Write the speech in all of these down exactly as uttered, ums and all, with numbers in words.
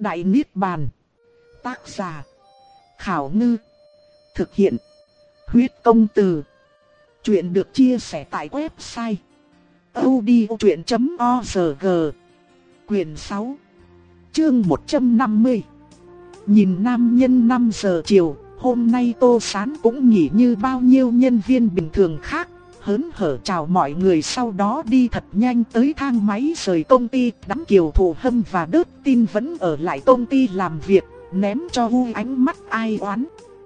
Đại Niết Bàn. Tác giả Khảo Ngư. Thực hiện Huyết Công Từ. Chuyện được chia sẻ tại website audiochuyện chấm org. Quyền sáu, chương một trăm năm mươi. Nhìn nam nhân năm giờ chiều, hôm nay Tô Sán cũng nghỉ như bao nhiêu nhân viên bình thường khác, hớn hở chào mọi người, sau đó đi thật nhanh tới thang máy rời công ty. Đám Kiều Thụ Hâm và Đớt Tin vẫn ở lại công ty làm việc, ném cho U ánh mắt ai oán.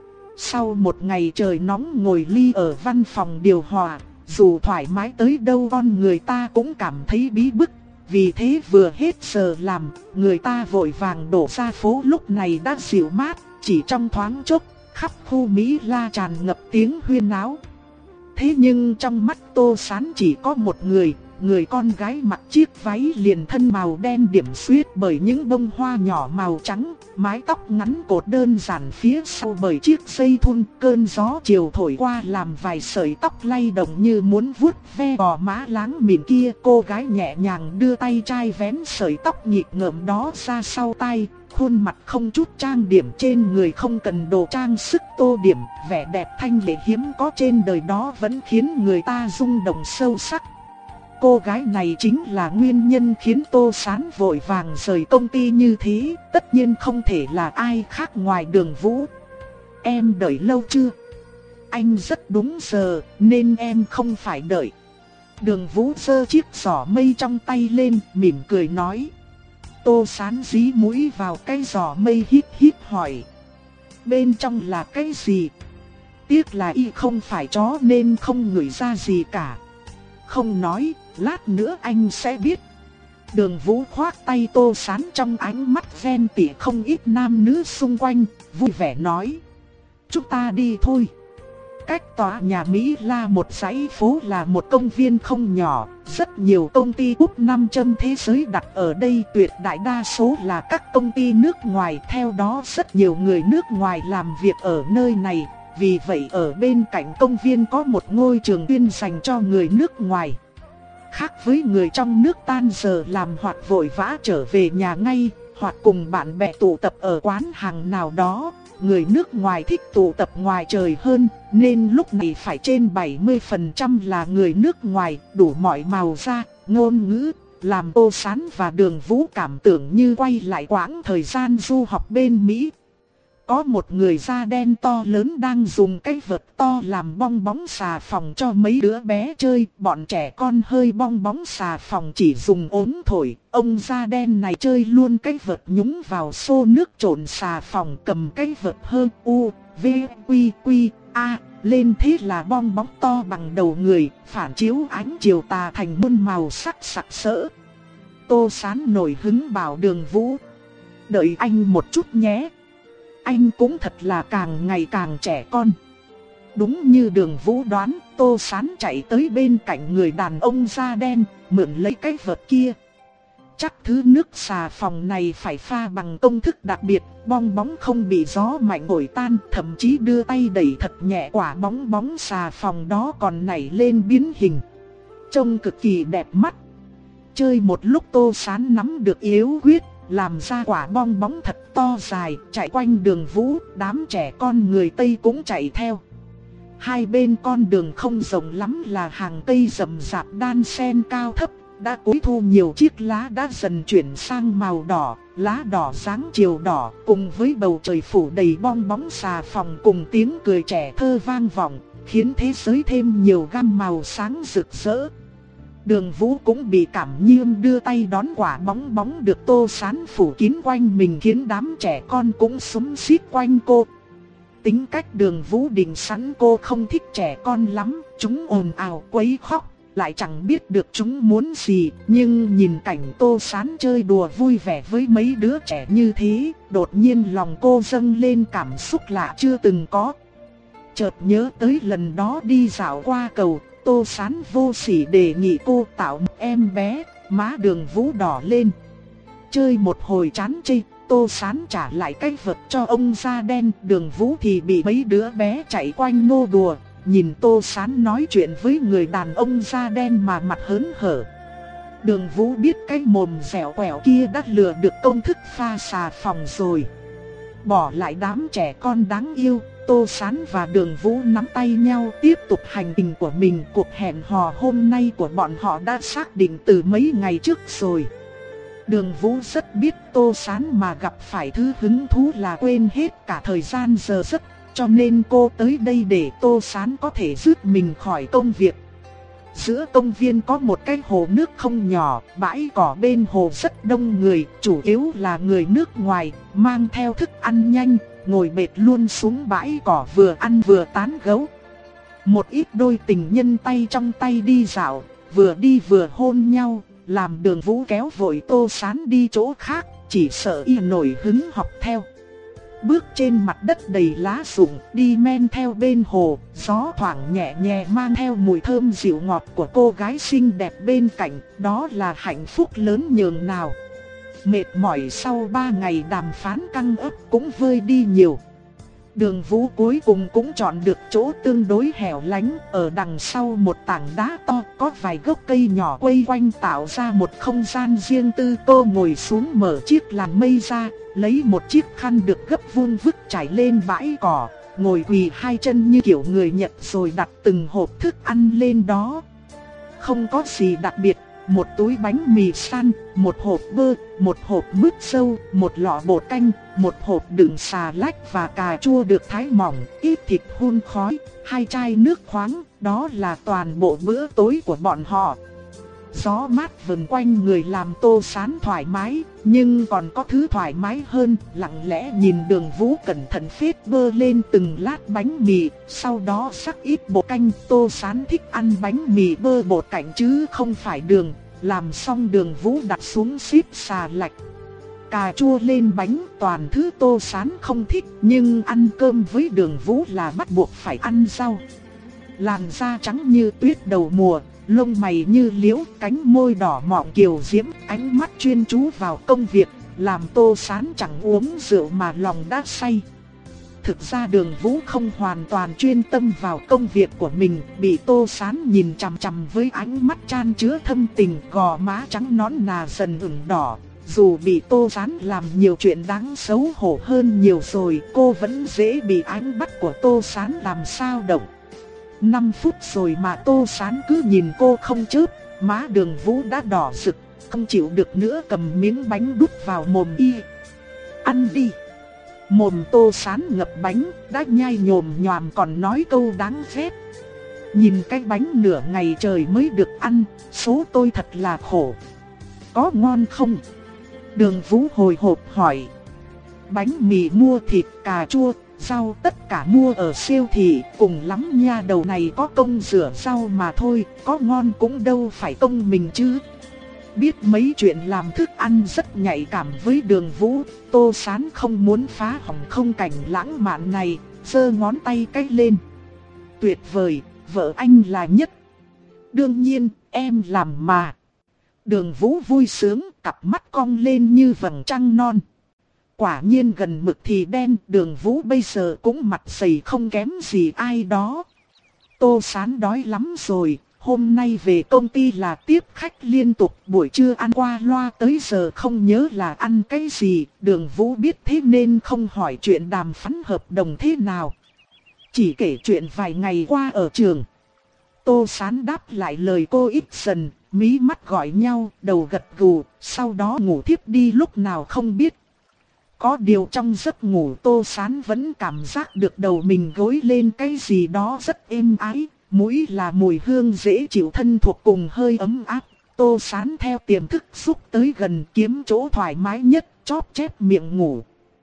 Sau một ngày trời nóng ngồi ly ở văn phòng điều hòa, dù thoải mái tới đâu con người ta cũng cảm thấy bí bức. Vì thế vừa hết giờ làm, người ta vội vàng đổ ra phố, lúc này đã dịu mát, chỉ trong thoáng chốc, khắp khu Mỹ La tràn ngập tiếng huyên náo. Thế nhưng trong mắt Tô Sán chỉ có một người, người con gái mặc chiếc váy liền thân màu đen điểm xuyết bởi những bông hoa nhỏ màu trắng, mái tóc ngắn cột đơn giản phía sau bởi chiếc dây thun. Cơn gió chiều thổi qua làm vài sợi tóc lay động như muốn vuốt ve gò má láng mịn kia. Cô gái nhẹ nhàng đưa tay trai vén sợi tóc nhịp ngợm đó ra sau tai, khuôn mặt không chút trang điểm, trên người không cần đồ trang sức tô điểm, vẻ đẹp thanh lệ hiếm có trên đời đó vẫn khiến người ta rung động sâu sắc. Cô gái này chính là nguyên nhân khiến Tô Sán vội vàng rời công ty như thế, tất nhiên không thể là ai khác ngoài Đường Vũ. Em đợi lâu chưa? Anh rất đúng giờ, nên em không phải đợi. Đường Vũ giơ chiếc giỏ mây trong tay lên, mỉm cười nói. Tô Sán dí mũi vào cái giỏ mây, hít hít hỏi. Bên trong là cái gì? Tiếc là y không phải chó nên không ngửi ra gì cả. Không nói, lát nữa anh sẽ biết. Đường Vũ khoác tay Tô Sán, trong ánh mắt ghen tị không ít nam nữ xung quanh, vui vẻ nói. Chúng ta đi thôi. Cách tòa nhà Mỹ La một dãy phố là một công viên không nhỏ, rất nhiều công ty úp nam châm thế giới đặt ở đây, tuyệt đại đa số là các công ty nước ngoài, theo đó rất nhiều người nước ngoài làm việc ở nơi này. Vì vậy ở bên cạnh công viên có một ngôi trường chuyên dành cho người nước ngoài. Khác với người trong nước tan giờ làm hoặc vội vã trở về nhà ngay, hoặc cùng bạn bè tụ tập ở quán hàng nào đó, người nước ngoài thích tụ tập ngoài trời hơn, nên lúc này phải trên bảy mươi phần trăm là người nước ngoài, đủ mọi màu da, ngôn ngữ, làm Tô Sán và Đường Vũ cảm tưởng như quay lại quãng thời gian du học bên Mỹ. Có một người da đen to lớn đang dùng cái vợt to làm bong bóng xà phòng cho mấy đứa bé chơi. Bọn trẻ con hơi bong bóng xà phòng chỉ dùng ống thổi. Ông da đen này chơi luôn cái vợt nhúng vào xô nước trộn xà phòng, cầm cái vợt hơn u, v, quy, quy, a lên, thế là bong bóng to bằng đầu người, phản chiếu ánh chiều tà thành muôn màu sắc sặc sỡ. Tô Sán nổi hứng bảo Đường Vũ. Đợi anh một chút nhé. Anh cũng thật là càng ngày càng trẻ con. Đúng như Đường Vũ đoán, Tô Sán chạy tới bên cạnh người đàn ông da đen, mượn lấy cái vợt kia. Chắc thứ nước xà phòng này phải pha bằng công thức đặc biệt, bong bóng không bị gió mạnh thổi tan, thậm chí đưa tay đẩy thật nhẹ, quả bóng bóng xà phòng đó còn nảy lên biến hình, trông cực kỳ đẹp mắt. Chơi một lúc Tô Sán nắm được yếu quyết, làm ra quả bong bóng thật to dài, chạy quanh Đường Vũ, đám trẻ con người Tây cũng chạy theo. Hai bên con đường không rộng lắm là hàng cây rậm rạp đan xen cao thấp, đã cối thu nhiều chiếc lá đã dần chuyển sang màu đỏ, lá đỏ dáng chiều đỏ, cùng với bầu trời phủ đầy bong bóng xà phòng cùng tiếng cười trẻ thơ vang vọng, khiến thế giới thêm nhiều gam màu sáng rực rỡ. Đường Vũ cũng bị cảm nhiễm, đưa tay đón quả bóng bóng được Tô Sán phủ kín quanh mình, khiến đám trẻ con cũng xúm xít quanh cô. Tính cách Đường Vũ định sẵn cô không thích trẻ con lắm, chúng ồn ào quấy khóc, lại chẳng biết được chúng muốn gì. Nhưng nhìn cảnh Tô Sán chơi đùa vui vẻ với mấy đứa trẻ như thế, đột nhiên lòng cô dâng lên cảm xúc lạ chưa từng có. Chợt nhớ tới lần đó đi dạo qua cầu, Tô Sán vô sỉ đề nghị cô tạo một em bé, má Đường Vũ đỏ lên. Chơi một hồi chán chê, Tô Sán trả lại cái vật cho ông da đen, Đường Vũ thì bị mấy đứa bé chạy quanh nô đùa. Nhìn Tô Sán nói chuyện với người đàn ông da đen mà mặt hớn hở. Đường Vũ biết cái mồm dẻo quẹo kia đã lừa được công thức pha xà phòng rồi. Bỏ lại đám trẻ con đáng yêu, Tô Sán và Đường Vũ nắm tay nhau tiếp tục hành trình của mình. Cuộc hẹn hò hôm nay của bọn họ đã xác định từ mấy ngày trước rồi. Đường Vũ rất biết Tô Sán mà gặp phải thứ hứng thú là quên hết cả thời gian giờ giấc, cho nên cô tới đây để Tô Sán có thể giúp mình khỏi công việc. Giữa công viên có một cái hồ nước không nhỏ, bãi cỏ bên hồ rất đông người, chủ yếu là người nước ngoài, mang theo thức ăn nhanh, ngồi bệt luôn xuống bãi cỏ vừa ăn vừa tán gẫu. Một ít đôi tình nhân tay trong tay đi dạo, vừa đi vừa hôn nhau, làm Đường Vũ kéo vội Tô Sán đi chỗ khác, chỉ sợ y nổi hứng học theo. Bước trên mặt đất đầy lá rụng, đi men theo bên hồ, gió thoảng nhẹ nhẹ mang theo mùi thơm dịu ngọt của cô gái xinh đẹp bên cạnh, đó là hạnh phúc lớn nhường nào. Mệt mỏi sau ba ngày đàm phán căng ức cũng vơi đi nhiều. Đường Vũ cuối cùng cũng chọn được chỗ tương đối hẻo lánh, ở đằng sau một tảng đá to có vài gốc cây nhỏ quây quanh tạo ra một không gian riêng tư. Cô ngồi xuống mở chiếc làn mây ra, lấy một chiếc khăn được gấp vuông vức trải lên bãi cỏ, ngồi quỳ hai chân như kiểu người Nhật rồi đặt từng hộp thức ăn lên đó. Không có gì đặc biệt, một túi bánh mì san, một hộp bơ, một hộp mứt sâu, một lọ bột canh, một hộp đựng xà lách và cà chua được thái mỏng, ít thịt hun khói, hai chai nước khoáng, đó là toàn bộ bữa tối của bọn họ. Gió mát vần quanh người làm Tô Sán thoải mái, nhưng còn có thứ thoải mái hơn, lặng lẽ nhìn Đường Vũ cẩn thận phết bơ lên từng lát bánh mì, sau đó sắc ít bột canh. Tô Sán thích ăn bánh mì bơ bột canh chứ không phải đường, làm xong Đường Vũ đặt xuống xíp xà lách, cà chua lên bánh, toàn thứ Tô Sán không thích, nhưng ăn cơm với Đường Vũ là bắt buộc phải ăn rau. Làn da trắng như tuyết đầu mùa, lông mày như liễu, cánh môi đỏ mọng kiều diễm, ánh mắt chuyên chú vào công việc, làm Tô Sán chẳng uống rượu mà lòng đã say. Thực ra Đường Vũ không hoàn toàn chuyên tâm vào công việc của mình, bị Tô Sán nhìn chằm chằm với ánh mắt chan chứa thâm tình, gò má trắng nõn nà dần ửng đỏ. Dù bị Tô Sán làm nhiều chuyện đáng xấu hổ hơn nhiều rồi, cô vẫn dễ bị ánh mắt của Tô Sán làm sao động. năm phút rồi mà Tô Sán cứ nhìn cô không chớp, má Đường Vũ đã đỏ rực, không chịu được nữa cầm miếng bánh đút vào mồm y. Ăn đi. Mồm Tô Sán ngập bánh, đã nhai nhồm nhòm còn nói câu đáng ghét. Nhìn cái bánh nửa ngày trời mới được ăn, số tôi thật là khổ. Có ngon không? Đường Vũ hồi hộp hỏi. Bánh mì mua thịt, cà chua, rau tất cả mua ở siêu thị, cùng lắm nha đầu này có công rửa rau mà thôi, có ngon cũng đâu phải công mình chứ. Biết mấy chuyện làm thức ăn rất nhạy cảm với Đường Vũ, Tô Sán không muốn phá hỏng không cảnh lãng mạn này, giơ ngón tay cái lên. Tuyệt vời, vợ anh là nhất. Đương nhiên, em làm mà. Đường Vũ vui sướng, cặp mắt cong lên như vầng trăng non. Quả nhiên gần mực thì đen, Đường Vũ bây giờ cũng mặt dày không kém gì ai đó. Tô Sán đói lắm rồi, hôm nay về công ty là tiếp khách liên tục, buổi trưa ăn qua loa tới giờ không nhớ là ăn cái gì. Đường Vũ biết thế nên không hỏi chuyện đàm phán hợp đồng thế nào, chỉ kể chuyện vài ngày qua ở trường. Tô Sán đáp lại lời cô ít dần, mí mắt gọi nhau, đầu gật gù, sau đó ngủ thiếp đi lúc nào không biết. Có điều trong giấc ngủ Tô Sán vẫn cảm giác được đầu mình gối lên cái gì đó rất êm ái, mũi là mùi hương dễ chịu thân thuộc cùng hơi ấm áp. Tô Sán theo tiềm thức xúc tới gần kiếm chỗ thoải mái nhất, chóp chép miệng ngủ.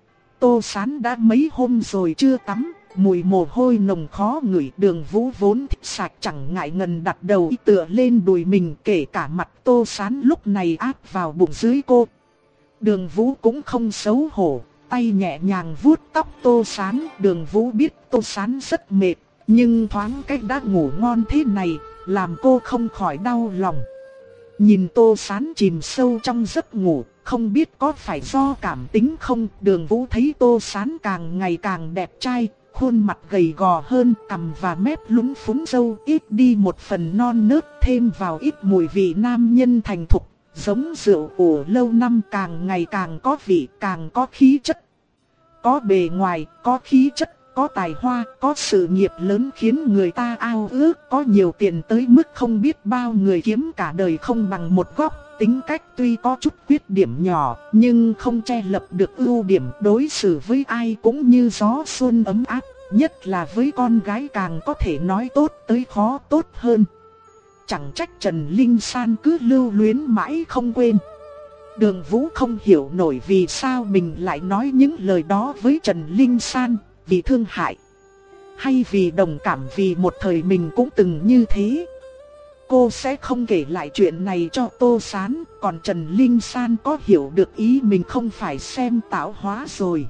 Tô Sán đã mấy hôm rồi chưa tắm, mùi mồ hôi nồng khó ngửi. Đường Vũ vốn thích sạch chẳng ngại ngần đặt đầu tựa lên đùi mình, kể cả mặt Tô Sán lúc này áp vào bụng dưới cô. Đường Vũ cũng không xấu hổ, tay nhẹ nhàng vuốt tóc Tô Sán. Đường Vũ biết Tô Sán rất mệt, nhưng thoáng cách đã ngủ ngon thế này, làm cô không khỏi đau lòng. Nhìn Tô Sán chìm sâu trong giấc ngủ, không biết có phải do cảm tính không, Đường Vũ thấy Tô Sán càng ngày càng đẹp trai, khuôn mặt gầy gò hơn, cằm và mép lúng phúng râu ít đi một phần non nớt, thêm vào ít mùi vị nam nhân thành thục. giống rượu ủ lâu năm càng ngày càng có vị, càng có khí chất. Có bề ngoài, có khí chất, có tài hoa, có sự nghiệp lớn khiến người ta ao ước, có nhiều tiền tới mức không biết bao người kiếm cả đời không bằng một góc. Tính cách tuy có chút khuyết điểm nhỏ, nhưng không che lấp được ưu điểm, đối xử với ai cũng như gió xuân ấm áp, nhất là với con gái càng có thể nói tốt tới khó tốt hơn. Chẳng trách Trần Linh San cứ lưu luyến mãi không quên. Đường Vũ không hiểu nổi vì sao mình lại nói những lời đó với Trần Linh San, vì thương hại hay vì đồng cảm, vì một thời mình cũng từng như thế. Cô sẽ không kể lại chuyện này cho Tô Sán, còn Trần Linh San có hiểu được ý mình không phải xem tạo hóa rồi.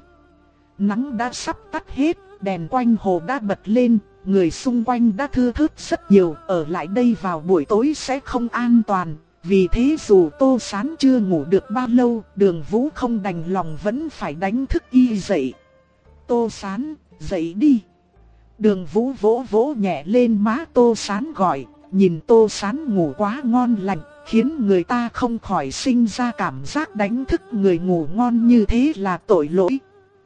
Nắng đã sắp tắt hết, đèn quanh hồ đã bật lên, người xung quanh đã thưa thớt rất nhiều, ở lại đây vào buổi tối sẽ không an toàn. Vì thế dù Tô Sán chưa ngủ được bao lâu, Đường Vũ không đành lòng vẫn phải đánh thức y dậy. Tô Sán, dậy đi. Đường Vũ vỗ vỗ nhẹ lên má Tô Sán gọi, nhìn Tô Sán ngủ quá ngon lành, khiến người ta không khỏi sinh ra cảm giác đánh thức người ngủ ngon như thế là tội lỗi.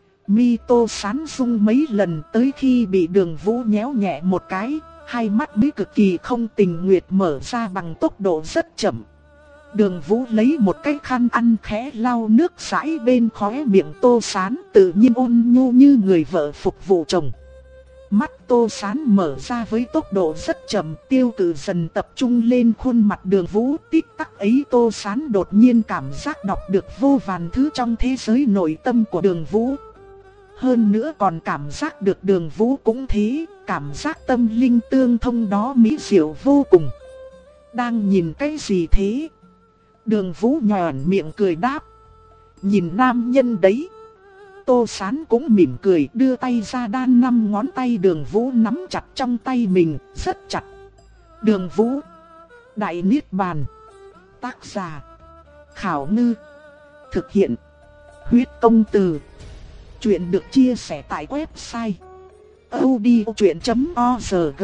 Mi Tô Sán rung mấy lần, tới khi bị Đường Vũ nhéo nhẹ một cái, hai mắt bí cực kỳ không tình nguyện mở ra bằng tốc độ rất chậm. Đường Vũ lấy một cái khăn ăn khẽ lau nước rãi bên khóe miệng Tô Sán, tự nhiên ôn nhu như người vợ phục vụ chồng. Mắt Tô Sán mở ra với tốc độ rất chậm, tiêu cự dần tập trung lên khuôn mặt Đường Vũ. Tích tắc ấy Tô Sán đột nhiên cảm giác đọc được vô vàn thứ trong thế giới nội tâm của Đường Vũ. Hơn nữa còn cảm giác được Đường Vũ cũng thế, cảm giác tâm linh tương thông đó mỹ diệu vô cùng. Đang nhìn cái gì thế? Đường Vũ nhòn miệng cười đáp. Nhìn nam nhân đấy. Tô Sán cũng mỉm cười đưa tay ra đan năm ngón tay Đường Vũ nắm chặt trong tay mình, rất chặt. Đường Vũ, Đại Niết Bàn. Tác giả Khảo Ngư. Thực hiện Huyết Công Từ. Chuyện được chia sẻ tại website audiochuyện chấm org.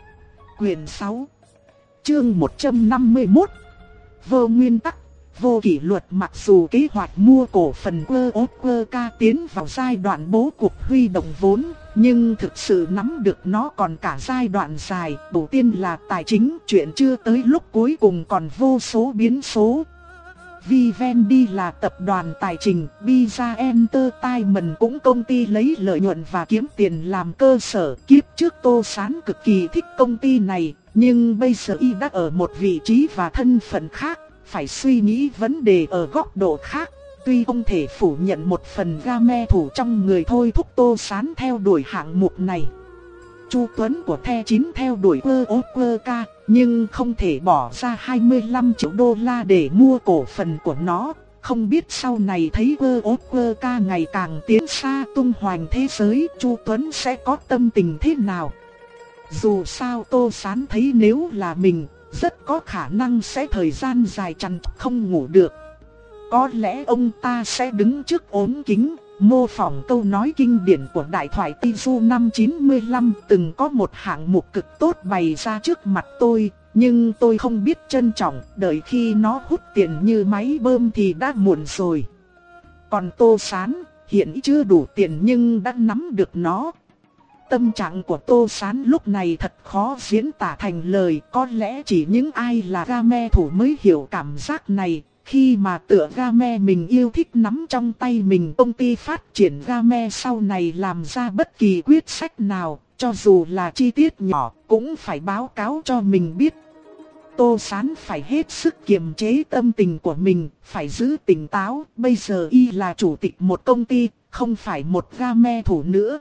Quyền sáu, chương một trăm năm mươi mốt. Vô nguyên tắc, vô kỷ luật. Mặc dù kế hoạch mua cổ phần Quơ Ốt Quơ Ca tiến vào giai đoạn bố cục huy động vốn, nhưng thực sự nắm được nó còn cả giai đoạn dài. Đầu tiên là tài chính, chuyện chưa tới lúc cuối cùng còn vô số biến số. Vivendi là tập đoàn tài chính, Biza Entertainment cũng công ty lấy lợi nhuận và kiếm tiền làm cơ sở. Kiếp trước Tô Sán cực kỳ thích công ty này, nhưng bây giờ y đã ở một vị trí và thân phận khác, phải suy nghĩ vấn đề ở góc độ khác. Tuy không thể phủ nhận một phần game thủ trong người thôi thúc Tô Sán theo đuổi hạng mục này. Chu Tuấn của The chín theo đuổi Quơ Ốt Quơ Ca, nhưng không thể bỏ ra hai mươi lăm triệu đô la để mua cổ phần của nó. Không biết sau này thấy Quơ Ốt Quơ Ca ngày càng tiến xa tung hoành thế giới, Chu Tuấn sẽ có tâm tình thế nào? Dù sao Tô Sán thấy nếu là mình, rất có khả năng sẽ thời gian dài chằn chọc không ngủ được. Có lẽ ông ta sẽ đứng trước ốm kính, mô phỏng câu nói kinh điển của đại thoại Tizu năm chín mươi lăm. Từng có một hạng mục cực tốt bày ra trước mặt tôi, nhưng tôi không biết trân trọng, đợi khi nó hút tiền như máy bơm thì đã muộn rồi. Còn Tô Sán, hiện chưa đủ tiền nhưng đã nắm được nó. Tâm trạng của Tô Sán lúc này thật khó diễn tả thành lời, có lẽ chỉ những ai là game thủ mới hiểu cảm giác này. Khi mà tựa game mình yêu thích nắm trong tay mình, công ty phát triển game sau này làm ra bất kỳ quyết sách nào, cho dù là chi tiết nhỏ, cũng phải báo cáo cho mình biết. Tô Sán phải hết sức kiềm chế tâm tình của mình, phải giữ tỉnh táo. Bây giờ y là chủ tịch một công ty, không phải một game thủ nữa.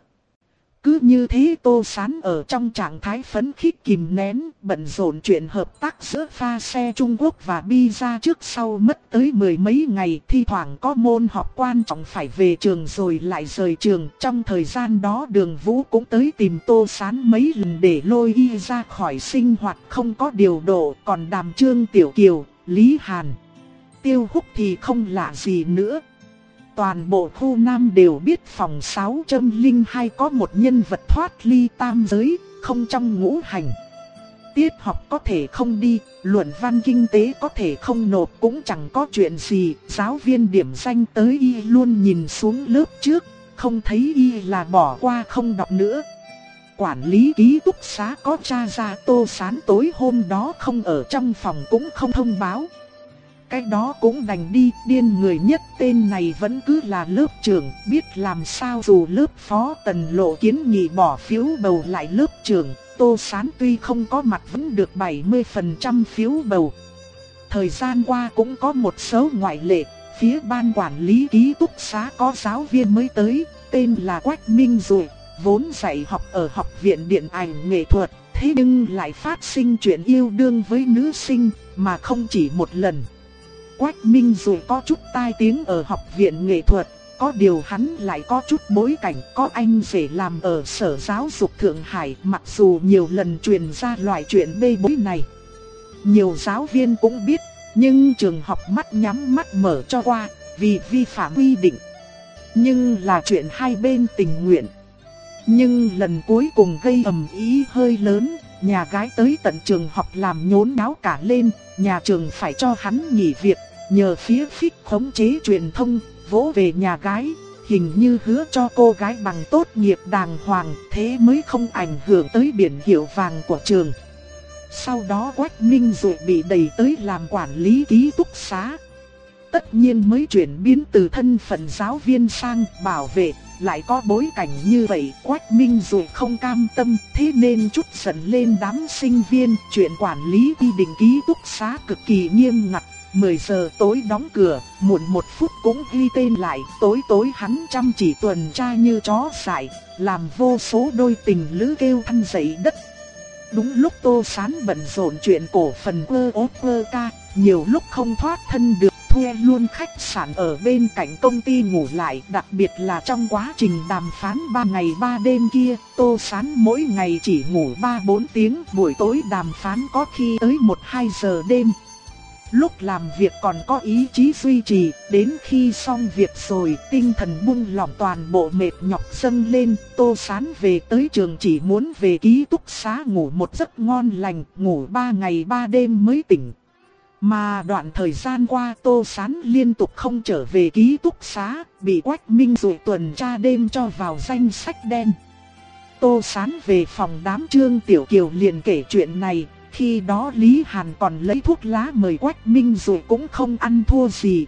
Cứ như thế Tô Sán ở trong trạng thái phấn khích kìm nén, bận rộn chuyện hợp tác giữa pha xe Trung Quốc và Biza trước sau mất tới mười mấy ngày. Thi thoảng có môn học quan trọng phải về trường rồi lại rời trường. Trong thời gian đó Đường Vũ cũng tới tìm Tô Sán mấy lần để lôi y ra khỏi sinh hoạt không có điều độ. Còn Đàm Trương Tiểu Kiều, Lý Hàn, Tiêu Húc thì không lạ gì nữa. Toàn bộ khu Nam đều biết phòng sáu không hai có một nhân vật thoát ly tam giới, không trong ngũ hành. tiết học có thể không đi, luận văn kinh tế có thể không nộp cũng chẳng có chuyện gì. Giáo viên điểm danh tới y luôn nhìn xuống lớp trước, không thấy y là bỏ qua không đọc nữa. Quản lý ký túc xá có tra ra Tô Sán tối hôm đó không ở trong phòng cũng không thông báo. Cái đó cũng đành đi, điên người nhất tên này vẫn cứ là lớp trưởng, biết làm sao dù lớp phó Tần Lộ kiến nghị bỏ phiếu bầu lại lớp trưởng, Tô Sán tuy không có mặt vẫn được bảy mươi phần trăm phiếu bầu. Thời gian qua cũng có một số ngoại lệ, phía ban quản lý ký túc xá có giáo viên mới tới, tên là Quách Minh Dụ, vốn dạy học ở học viện điện ảnh nghệ thuật, thế nhưng lại phát sinh chuyện yêu đương với nữ sinh, mà không chỉ một lần. Quách Minh Dụ có chút tai tiếng ở học viện nghệ thuật, có điều hắn lại có chút bối cảnh, có anh rể làm ở Sở Giáo dục Thượng Hải, mặc dù nhiều lần truyền ra loại chuyện bê bối này. Nhiều giáo viên cũng biết, nhưng trường học mắt nhắm mắt mở cho qua, vì vi phạm quy định. Nhưng là chuyện hai bên tình nguyện. Nhưng lần cuối cùng gây ầm ĩ hơi lớn, nhà gái tới tận trường học làm nhốn nháo cả lên, nhà trường phải cho hắn nghỉ việc, nhờ phía phích khống chế truyền thông, vỗ về nhà gái, hình như hứa cho cô gái bằng tốt nghiệp đàng hoàng, thế mới không ảnh hưởng tới biển hiệu vàng của trường. Sau đó Quách Minh Dụ bị đẩy tới làm quản lý ký túc xá. Tất nhiên mới chuyển biến từ thân phận giáo viên sang bảo vệ, lại có bối cảnh như vậy, Quách Minh Dụ không cam tâm, thế nên chút giận lên đám sinh viên. Chuyện quản lý quy định ký túc xá cực kỳ nghiêm ngặt, mười giờ tối đóng cửa, muộn một phút cũng ghi tên lại. Tối tối hắn chăm chỉ tuần tra như chó dại, làm vô số đôi tình lữ kêu than dậy đất. Đúng lúc Tô Sán bận rộn chuyện cổ phần ơ ố ơ ca, nhiều lúc không thoát thân được, thuê luôn khách sạn ở bên cạnh công ty ngủ lại. Đặc biệt là trong quá trình đàm phán ba ngày ba đêm kia, Tô Sán mỗi ngày chỉ ngủ ba bốn tiếng, buổi tối đàm phán có khi tới một hai giờ đêm. Lúc làm việc còn có ý chí duy trì, đến khi xong việc rồi, tinh thần buông lỏng toàn bộ mệt nhọc dâng lên. Tô Sán về tới trường chỉ muốn về ký túc xá ngủ một giấc ngon lành, ngủ ba ngày ba đêm mới tỉnh. Mà đoạn thời gian qua Tô Sán liên tục không trở về ký túc xá, bị Quách Minh Dụ tuần tra đêm cho vào danh sách đen. Tô Sán về phòng đám Trương Tiểu Kiều liền kể chuyện này. Khi đó Lý Hàn còn lấy thuốc lá mời Quách Minh Dụ cũng không ăn thua gì.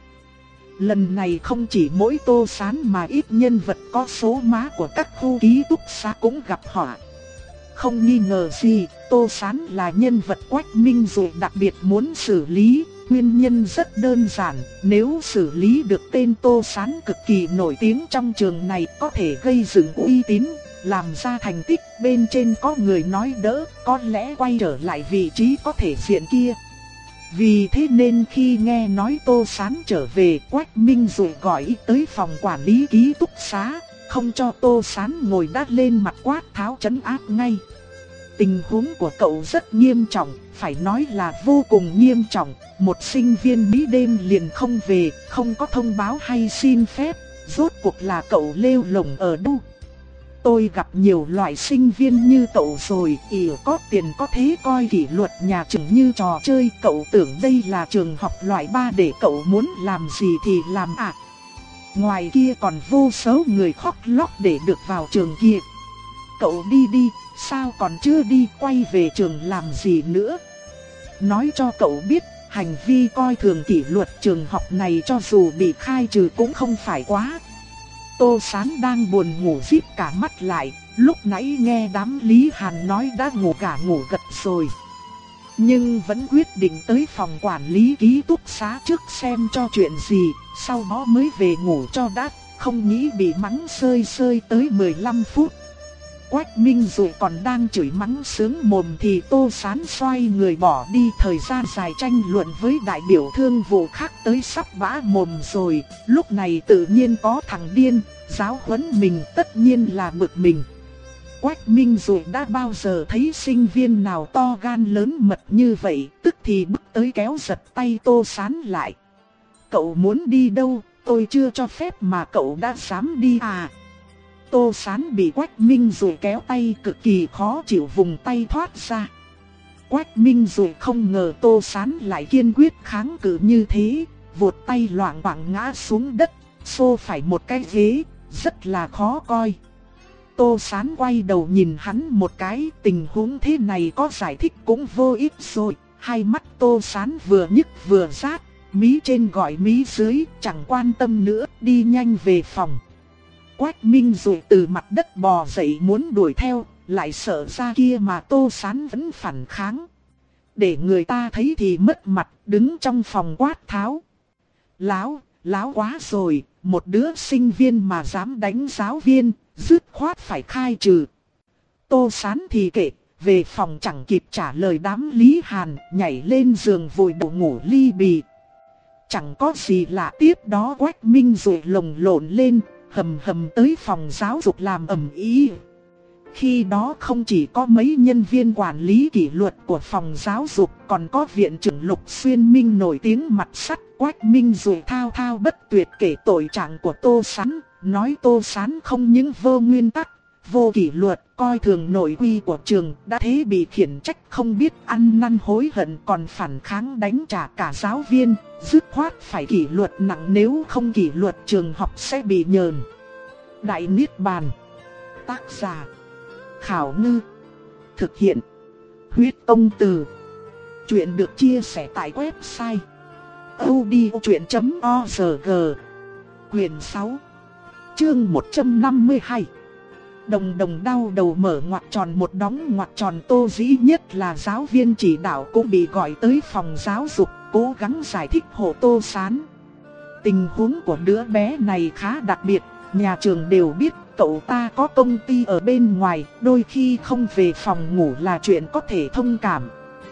Lần này không chỉ mỗi Tô Sán mà ít nhân vật có số má của các khu ký túc xá cũng gặp họa. Không nghi ngờ gì, Tô Sán là nhân vật Quách Minh Dụ đặc biệt muốn xử lý. Nguyên nhân rất đơn giản, nếu xử lý được tên Tô Sán cực kỳ nổi tiếng trong trường này có thể gây dựng uy tín, làm ra thành tích, bên trên có người nói đỡ, có lẽ quay trở lại vị trí có thể diện kia. Vì thế nên khi nghe nói Tô Sán trở về, Quách Minh Dụ gọi tới phòng quản lý ký túc xá, không cho Tô Sán ngồi đát lên mặt quát tháo trấn áp ngay. Tình huống của cậu rất nghiêm trọng, phải nói là vô cùng nghiêm trọng. Một sinh viên Mỹ đêm liền không về, không có thông báo hay xin phép, rốt cuộc là cậu lêu lổng ở đâu? Tôi gặp nhiều loại sinh viên như cậu rồi, ỉ có tiền có thế coi kỷ luật nhà trường như trò chơi. Cậu tưởng đây là trường học loại ba để cậu muốn làm gì thì làm à? Ngoài kia còn vô số người khóc lóc để được vào trường kia. Cậu đi đi, sao còn chưa đi, quay về trường làm gì nữa? Nói cho cậu biết, hành vi coi thường kỷ luật trường học này cho dù bị khai trừ cũng không phải quá. Tô Sán đang buồn ngủ díp cả mắt lại, lúc nãy nghe đám Lý Hàn nói đã ngủ gà ngủ gật rồi. Nhưng vẫn quyết định tới phòng quản lý ký túc xá trước xem cho chuyện gì, sau đó mới về ngủ cho đã, không nghĩ bị mắng sơi sơi tới mười lăm phút. Quách Minh Dụ còn đang chửi mắng sướng mồm thì Tô Sán xoay người bỏ đi. Thời gian dài tranh luận với đại biểu thương vụ khác tới sắp vã mồm rồi. Lúc này tự nhiên có thằng điên, giáo huấn mình, tất nhiên là bực mình. Quách Minh Dụ đã bao giờ thấy sinh viên nào to gan lớn mật như vậy, tức thì bước tới kéo giật tay Tô Sán lại. Cậu muốn đi đâu, tôi chưa cho phép mà cậu đã dám đi à? Tô Sán bị Quách Minh Dụ kéo tay cực kỳ khó chịu, vùng tay thoát ra. Quách Minh rồi không ngờ Tô Sán lại kiên quyết kháng cự như thế, vụt tay loạng choạng ngã xuống đất, xô phải một cái ghế, rất là khó coi. Tô Sán quay đầu nhìn hắn một cái, tình huống thế này có giải thích cũng vô ích rồi. Hai mắt Tô Sán vừa nhức vừa rát, mí trên gọi mí dưới, chẳng quan tâm nữa, đi nhanh về phòng. Quách Minh rồi từ mặt đất bò dậy muốn đuổi theo, lại sợ ra kia mà Tô Sán vẫn phản kháng. Để người ta thấy thì mất mặt, đứng trong phòng quát tháo. Láo, láo quá rồi, một đứa sinh viên mà dám đánh giáo viên, dứt khoát phải khai trừ. Tô Sán thì kệ, về phòng chẳng kịp trả lời đám Lý Hàn, nhảy lên giường vùi đầu ngủ li bì. Chẳng có gì lạ, tiếp đó Quách Minh rồi lồng lộn lên, hầm hầm tới phòng giáo dục làm ầm ĩ. Khi đó không chỉ có mấy nhân viên quản lý kỷ luật của phòng giáo dục, còn có viện trưởng Lục Xuyên Minh nổi tiếng mặt sắt. Quách Minh rồi thao thao bất tuyệt kể tội trạng của Tô Sán, nói Tô Sán không những vô nguyên tắc, vô kỷ luật, coi thường nội quy của trường, đã thế bị khiển trách không biết ăn năn hối hận, còn phản kháng đánh trả cả giáo viên, dứt khoát phải kỷ luật nặng, nếu không kỷ luật trường học sẽ bị nhờn. Đại Niết Bàn. Tác giả Khảo Ngư. Thực hiện Huyết Công Từ. Chuyện được chia sẻ tại website audiochuyện chấm org. Quyền sáu, chương một trăm năm mươi hai. Đồng đồng đau đầu mở ngoặc tròn một đóng ngoặc tròn. Tô Dĩ Nhất là giáo viên chỉ đạo cũng bị gọi tới phòng giáo dục, cố gắng giải thích hộ Tô Sán. Tình huống của đứa bé này khá đặc biệt, nhà trường đều biết cậu ta có công ty ở bên ngoài, đôi khi không về phòng ngủ là chuyện có thể thông cảm.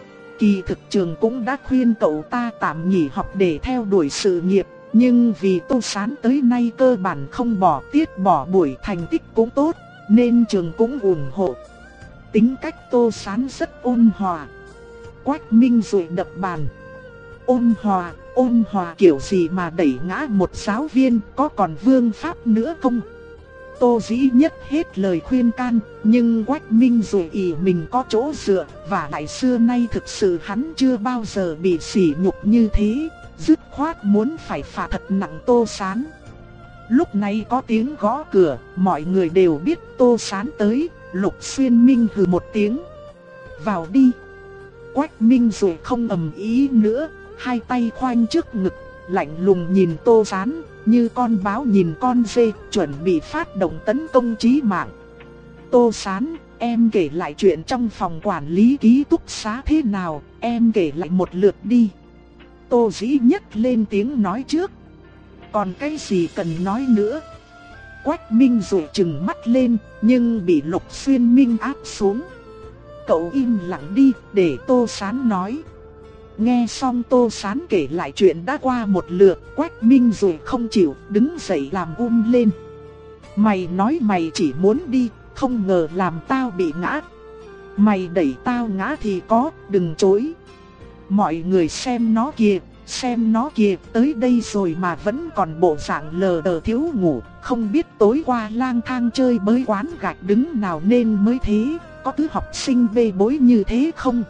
Kỳ thực trường cũng đã khuyên cậu ta tạm nghỉ học để theo đuổi sự nghiệp, nhưng vì Tô Sán tới nay cơ bản không bỏ tiết bỏ buổi, thành tích cũng tốt, nên trường cũng ủng hộ. Tính cách Tô Sán rất ôn hòa. Quách Minh rồi đập bàn. Ôn hòa, ôn hòa kiểu gì mà đẩy ngã một giáo viên, có còn vương pháp nữa không? Tô Dĩ Nhất hết lời khuyên can, nhưng Quách Minh rồi ỷ mình có chỗ dựa, và lại xưa nay thực sự hắn chưa bao giờ bị sỉ nhục như thế, dứt khoát muốn phải phạt thật nặng Tô Sán. Lúc này có tiếng gõ cửa, mọi người đều biết Tô Sán tới. Lục Xuyên Minh hừ một tiếng. Vào đi. Quách Minh rồi không ầm ĩ nữa, hai tay khoanh trước ngực, lạnh lùng nhìn Tô Sán, như con báo nhìn con dê, chuẩn bị phát động tấn công chí mạng. Tô Sán, em kể lại chuyện trong phòng quản lý ký túc xá thế nào, em kể lại một lượt đi. Tô Dĩ Nhất lên tiếng nói trước. Còn cái gì cần nói nữa? Quách Minh rồi trừng mắt lên, nhưng bị Lục Xuyên Minh áp xuống. Cậu im lặng đi, để Tô Sán nói. Nghe xong Tô Sán kể lại chuyện đã qua một lượt, Quách Minh rồi không chịu, đứng dậy làm um lên. Mày nói mày chỉ muốn đi, không ngờ làm tao bị ngã. Mày đẩy tao ngã thì có, đừng chối. Mọi người xem nó kìa, xem nó kìa, tới đây rồi mà vẫn còn bộ dạng lờ đờ thiếu ngủ, không biết tối qua lang thang chơi bới quán gạch đứng nào nên mới thế, có thứ học sinh bê bối như thế không?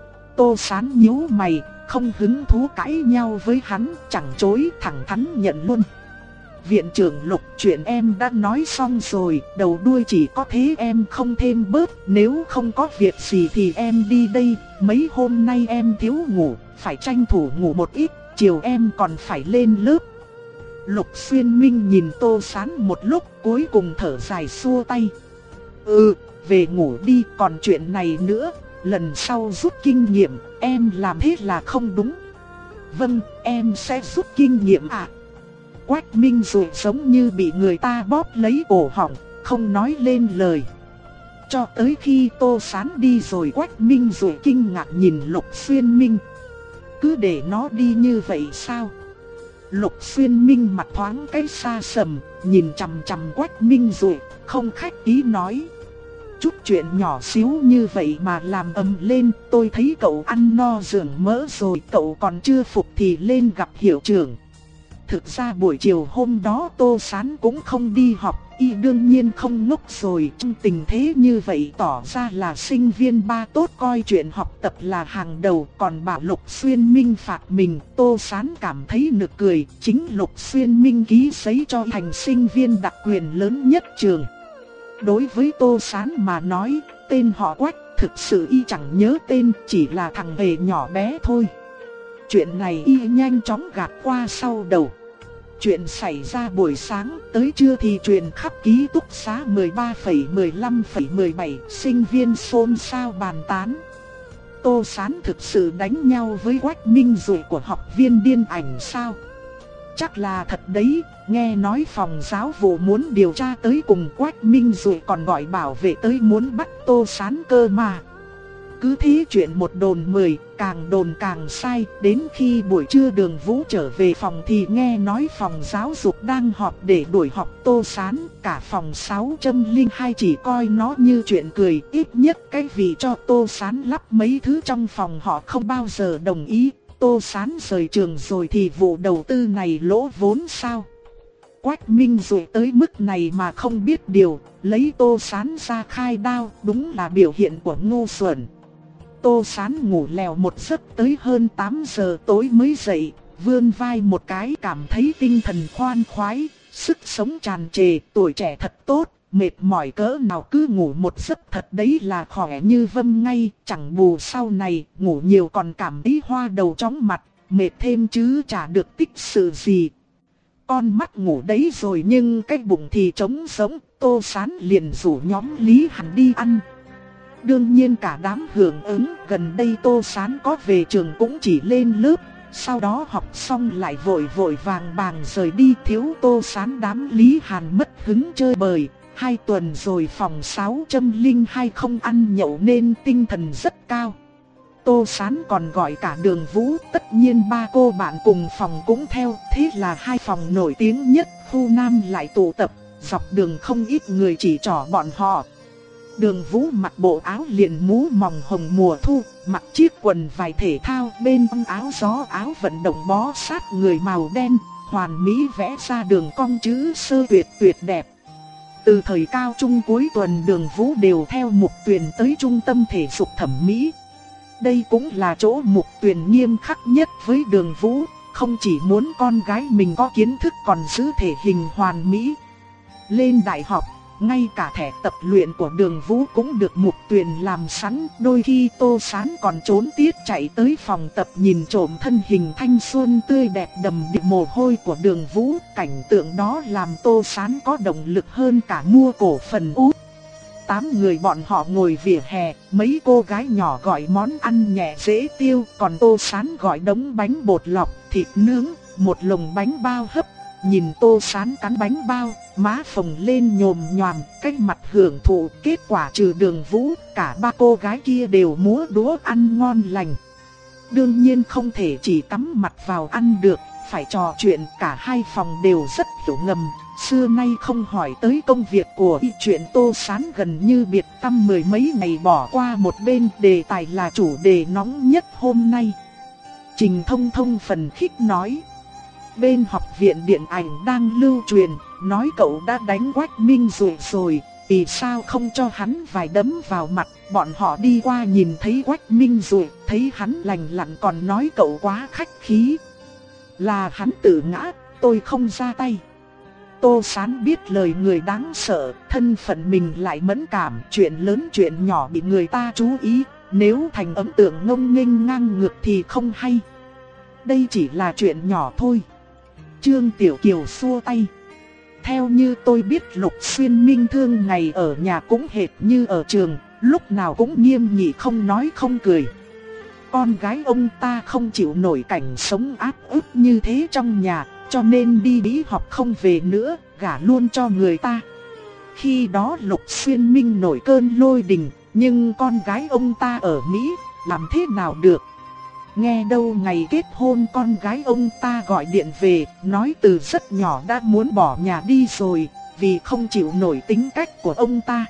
Tô Sán nhíu mày, không hứng thú cãi nhau với hắn, chẳng chối, thẳng thắn nhận luôn. Viện trưởng Lục, chuyện em đã nói xong rồi, đầu đuôi chỉ có thế, em không thêm bớt, nếu không có việc gì thì em đi đây, mấy hôm nay em thiếu ngủ, phải tranh thủ ngủ một ít, chiều em còn phải lên lớp. Lục Xuyên Minh nhìn Tô Sán một lúc, cuối cùng thở dài xua tay. Ừ, về ngủ đi, còn chuyện này nữa, lần sau rút kinh nghiệm, em làm thế là không đúng. Vâng, em sẽ rút kinh nghiệm ạ. Quách Minh rồi giống như bị người ta bóp lấy cổ họng, không nói lên lời. Cho tới khi Tô Sán đi rồi, Quách Minh rồi kinh ngạc nhìn Lục Xuyên Minh. Cứ để nó đi như vậy sao? Lục Xuyên Minh mặt thoáng cái xa sầm, nhìn chằm chằm Quách Minh rồi, không khách khí nói. Chút chuyện nhỏ xíu như vậy mà làm ầm lên, tôi thấy cậu ăn no giường mỡ rồi, cậu còn chưa phục thì lên gặp hiệu trưởng. Thực ra buổi chiều hôm đó Tô Sán cũng không đi học, y đương nhiên không ngốc rồi. Trong tình thế như vậy tỏ ra là sinh viên ba tốt, coi chuyện học tập là hàng đầu. Còn bảo Lục Xuyên Minh phạt mình, Tô Sán cảm thấy nực cười. Chính Lục Xuyên Minh ký giấy cho thành sinh viên đặc quyền lớn nhất trường. Đối với Tô Sán mà nói, tên họ Quách thực sự y chẳng nhớ tên, chỉ là thằng hề nhỏ bé thôi. Chuyện này y nhanh chóng gạt qua sau đầu. Chuyện xảy ra buổi sáng, tới trưa thì truyền khắp ký túc xá mười ba phẩy mười lăm phẩy mười bảy, sinh viên xôn xao bàn tán. Tô Sán thực sự đánh nhau với Quách Minh Dụ của học viên điện ảnh sao? Chắc là thật đấy, nghe nói phòng giáo vụ muốn điều tra tới cùng, Quách Minh Dụ còn gọi bảo vệ tới muốn bắt Tô Sán cơ mà. Cứ thế chuyện một đồn mười, càng đồn càng sai. Đến khi buổi trưa Đường Vũ trở về phòng thì nghe nói phòng giáo dục đang họp để đuổi học Tô Sán. Cả phòng sáu không hai chỉ coi nó như chuyện cười. Ít nhất cái vị cho Tô Sán lắp mấy thứ trong phòng họ không bao giờ đồng ý. Tô Sán rời trường rồi thì vụ đầu tư này lỗ vốn sao? Quách Minh Dụ tới mức này mà không biết điều, lấy Tô Sán ra khai đao, đúng là biểu hiện của ngu xuẩn. Tô Sán ngủ lèo một giấc tới hơn tám giờ tối mới dậy, vươn vai một cái cảm thấy tinh thần khoan khoái, sức sống tràn trề, tuổi trẻ thật tốt, mệt mỏi cỡ nào cứ ngủ một giấc thật đấy là khỏe như vâm ngay, chẳng bù sau này ngủ nhiều còn cảm thấy hoa đầu chóng mặt, mệt thêm chứ chả được tích sự gì. Con mắt ngủ đấy rồi nhưng cái bụng thì trống rỗng, Tô Sán liền rủ nhóm Lý Hàn đi ăn. Đương nhiên cả đám hưởng ứng, gần đây Tô Sán có về trường cũng chỉ lên lớp, sau đó học xong lại vội vội vàng vàng rời đi. Thiếu Tô Sán đám Lý Hàn mất hứng chơi bời. Hai tuần rồi phòng sáu không hai không ăn nhậu nên tinh thần rất cao. Tô Sán còn gọi cả Đường Vũ, tất nhiên ba cô bạn cùng phòng cũng theo. Thế là hai phòng nổi tiếng nhất khu Nam lại tụ tập, dọc đường không ít người chỉ trỏ bọn họ. Đường Vũ mặc bộ áo liền mũ mỏng hồng mùa thu, mặc chiếc quần vải thể thao, bên trong áo gió áo vận động bó sát người màu đen, hoàn mỹ vẽ ra đường cong chữ sơ tuyệt tuyệt đẹp. Từ thời cao trung cuối tuần Đường Vũ đều theo Mục Tuyền tới trung tâm thể dục thẩm mỹ. Đây cũng là chỗ Mục Tuyền nghiêm khắc nhất với Đường Vũ, không chỉ muốn con gái mình có kiến thức còn giữ thể hình hoàn mỹ. Lên đại học, ngay cả thẻ tập luyện của Đường Vũ cũng được Mục Tuyền làm sẵn. Đôi khi Tô Sán còn trốn tiết chạy tới phòng tập nhìn trộm thân hình thanh xuân tươi đẹp đầm đìa mồ hôi của Đường Vũ. Cảnh tượng đó làm Tô Sán có động lực hơn cả mua cổ phần út. Tám người bọn họ ngồi vỉa hè, mấy cô gái nhỏ gọi món ăn nhẹ dễ tiêu, còn Tô Sán gọi đống bánh bột lọc, thịt nướng, một lồng bánh bao hấp. Nhìn Tô Sán cắn bánh bao, má phồng lên nhồm nhoàm, cái mặt hưởng thụ. Kết quả trừ Đường Vũ, cả ba cô gái kia đều múa đũa ăn ngon lành. Đương nhiên không thể chỉ cắm mặt vào ăn được, phải trò chuyện. Cả hai phòng đều rất hiểu ngầm, xưa nay không hỏi tới công việc của y. Chuyện Tô Sán gần như biệt tâm mười mấy ngày bỏ qua một bên, đề tài là chủ đề nóng nhất hôm nay. Trình Thông Thông phần khích nói: bên học viện điện ảnh đang lưu truyền, nói cậu đã đánh Quách Minh Dụ rồi, vì sao không cho hắn vài đấm vào mặt. Bọn họ đi qua nhìn thấy Quách Minh Dụ, thấy hắn lành lặn còn nói cậu quá khách khí. Là hắn tự ngã, tôi không ra tay. Tô Sán biết lời người đáng sợ, thân phận mình lại mẫn cảm, chuyện lớn chuyện nhỏ bị người ta chú ý, nếu thành ấn tượng ngông nghênh ngang ngược thì không hay. Đây chỉ là chuyện nhỏ thôi. Trương Tiểu Kiều xua tay: theo như tôi biết Lục Xuyên Minh thương ngày ở nhà cũng hệt như ở trường, lúc nào cũng nghiêm nghị không nói không cười. Con gái ông ta không chịu nổi cảnh sống áp ức như thế trong nhà, cho nên đi Mỹ học không về nữa, gả luôn cho người ta. Khi đó Lục Xuyên Minh nổi cơn lôi đình, nhưng con gái ông ta ở Mỹ, làm thế nào được. Nghe đâu ngày kết hôn con gái ông ta gọi điện về, nói từ rất nhỏ đã muốn bỏ nhà đi rồi, vì không chịu nổi tính cách của ông ta.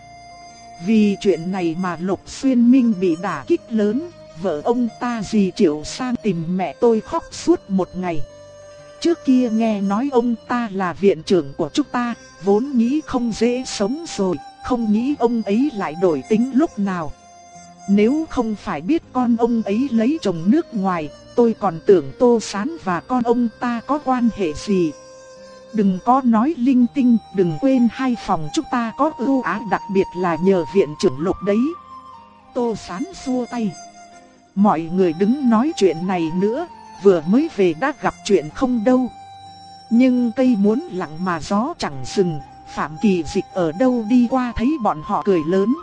Vì chuyện này mà Lục Xuyên Minh bị đả kích lớn, vợ ông ta dì Triệu sang tìm mẹ tôi khóc suốt một ngày. Trước kia nghe nói ông ta là viện trưởng của chúng ta, vốn nghĩ không dễ sống rồi, không nghĩ ông ấy lại đổi tính lúc nào. Nếu không phải biết con ông ấy lấy chồng nước ngoài, tôi còn tưởng Tô Sán và con ông ta có quan hệ gì. Đừng có nói linh tinh, đừng quên hai phòng chúng ta có ưu ái đặc biệt là nhờ viện trưởng Lục đấy. Tô Sán xua tay. Mọi người đứng nói chuyện này nữa, vừa mới về đã gặp chuyện không đâu. Nhưng cây muốn lặng mà gió chẳng dừng, Phạm Kỳ Dịch ở đâu đi qua thấy bọn họ cười lớn.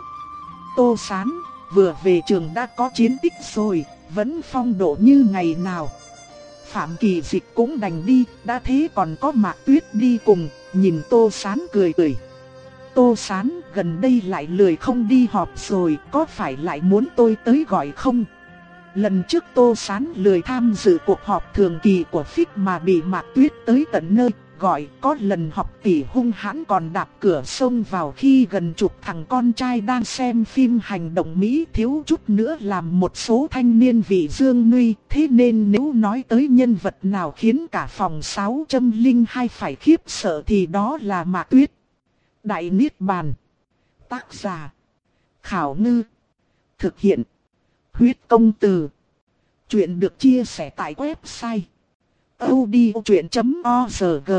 Tô Sán, vừa về trường đã có chiến tích rồi, vẫn phong độ như ngày nào. Phạm Kỳ Dịch cũng đành đi, đã thế còn có Mạc Tuyết đi cùng, nhìn Tô Sán cười cười. Tô Sán, gần đây lại lười không đi họp rồi, có phải lại muốn tôi tới gọi không? Lần trước Tô Sán lười tham dự cuộc họp thường kỳ của ép i xê mà bị Mạc Tuyết tới tận nơi, gọi. Có lần học tỷ hung hãn còn đạp cửa xông vào khi gần chục thằng con trai đang xem phim hành động Mỹ, thiếu chút nữa làm một số thanh niên vị dương nuy. Thế nên nếu nói tới nhân vật nào khiến cả phòng sáu không hai phải khiếp sợ thì đó là Mạc Tuyết. Đại Niết Bàn. Tác giả Khảo Ngư. Thực hiện Huyết Công Từ. Chuyện được chia sẻ tại website audiochuyện chấm org.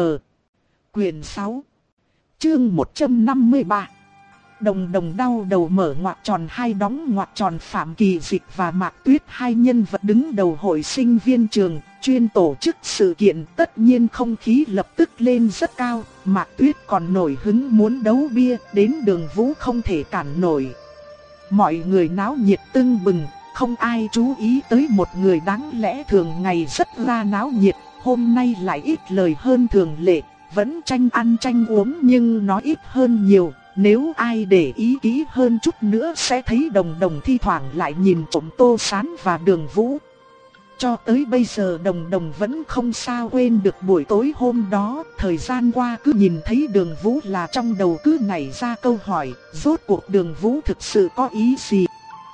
Quyền sáu, chương một trăm năm mươi ba. Đồng Đồng đau đầu mở ngoặc tròn hai đóng ngoặc tròn. Phạm Kỳ Dịch và Mạc Tuyết, hai nhân vật đứng đầu hội sinh viên trường, chuyên tổ chức sự kiện, tất nhiên không khí lập tức lên rất cao. Mạc Tuyết còn nổi hứng muốn đấu bia, đến Đường Vũ không thể cản nổi. Mọi người náo nhiệt tưng bừng, không ai chú ý tới một người đáng lẽ thường ngày rất là náo nhiệt, hôm nay lại ít lời hơn thường lệ, vẫn tranh ăn tranh uống nhưng nói ít hơn nhiều. Nếu ai để ý kỹ hơn chút nữa sẽ thấy Đồng Đồng thi thoảng lại nhìn trộm Tô Sán và Đường Vũ. Cho tới bây giờ Đồng Đồng vẫn không sao quên được buổi tối hôm đó, thời gian qua cứ nhìn thấy Đường Vũ là trong đầu cứ nảy ra câu hỏi, rốt cuộc Đường Vũ thực sự có ý gì.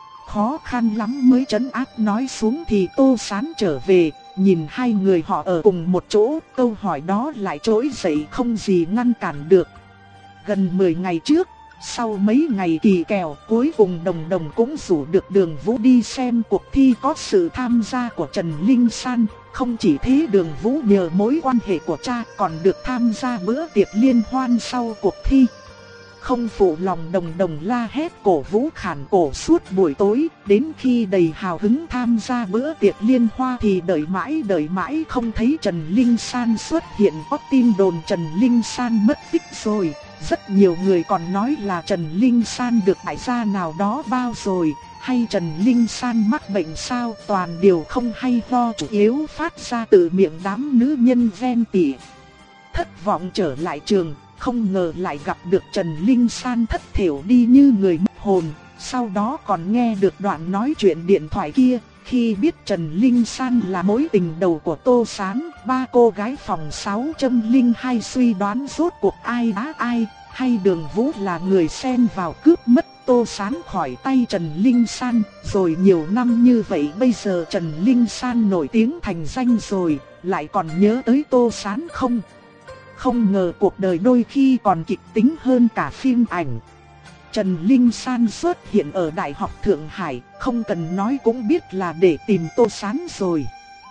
Khó khăn lắm mới trấn áp nói xuống thì Tô Sán trở về, nhìn hai người họ ở cùng một chỗ, câu hỏi đó lại trỗi dậy không gì ngăn cản được. Gần mười ngày trước, sau mấy ngày kỳ kèo, cuối cùng Đồng Đồng cũng rủ được Đường Vũ đi xem cuộc thi có sự tham gia của Trần Linh San. Không chỉ thế, Đường Vũ nhờ mối quan hệ của cha còn được tham gia bữa tiệc liên hoan sau cuộc thi. Không phụ lòng Đồng Đồng la hét cổ vũ khản cổ suốt buổi tối, đến khi đầy hào hứng tham gia bữa tiệc liên hoa thì đợi mãi đợi mãi không thấy Trần Linh San xuất hiện. Có tin đồn Trần Linh San mất tích rồi, rất nhiều người còn nói là Trần Linh San được đại gia nào đó bao rồi, hay Trần Linh San mắc bệnh sao, toàn điều không hay ho, chủ yếu phát ra từ miệng đám nữ nhân ghen tị. Thất vọng trở lại trường, không ngờ lại gặp được Trần Linh San thất thểu đi như người mất hồn. Sau đó còn nghe được đoạn nói chuyện điện thoại kia. Khi biết Trần Linh San là mối tình đầu của Tô Sán, ba cô gái phòng sáu không hai suy đoán rốt cuộc ai đá ai, hay Đường Vũ là người xen vào cướp mất Tô Sán khỏi tay Trần Linh San. Rồi nhiều năm như vậy bây giờ Trần Linh San nổi tiếng thành danh rồi, lại còn nhớ tới Tô Sán không? Không ngờ cuộc đời đôi khi còn kịch tính hơn cả phim ảnh. Trần Linh San xuất hiện ở Đại học Thượng Hải, không cần nói cũng biết là để tìm Tô Sán rồi.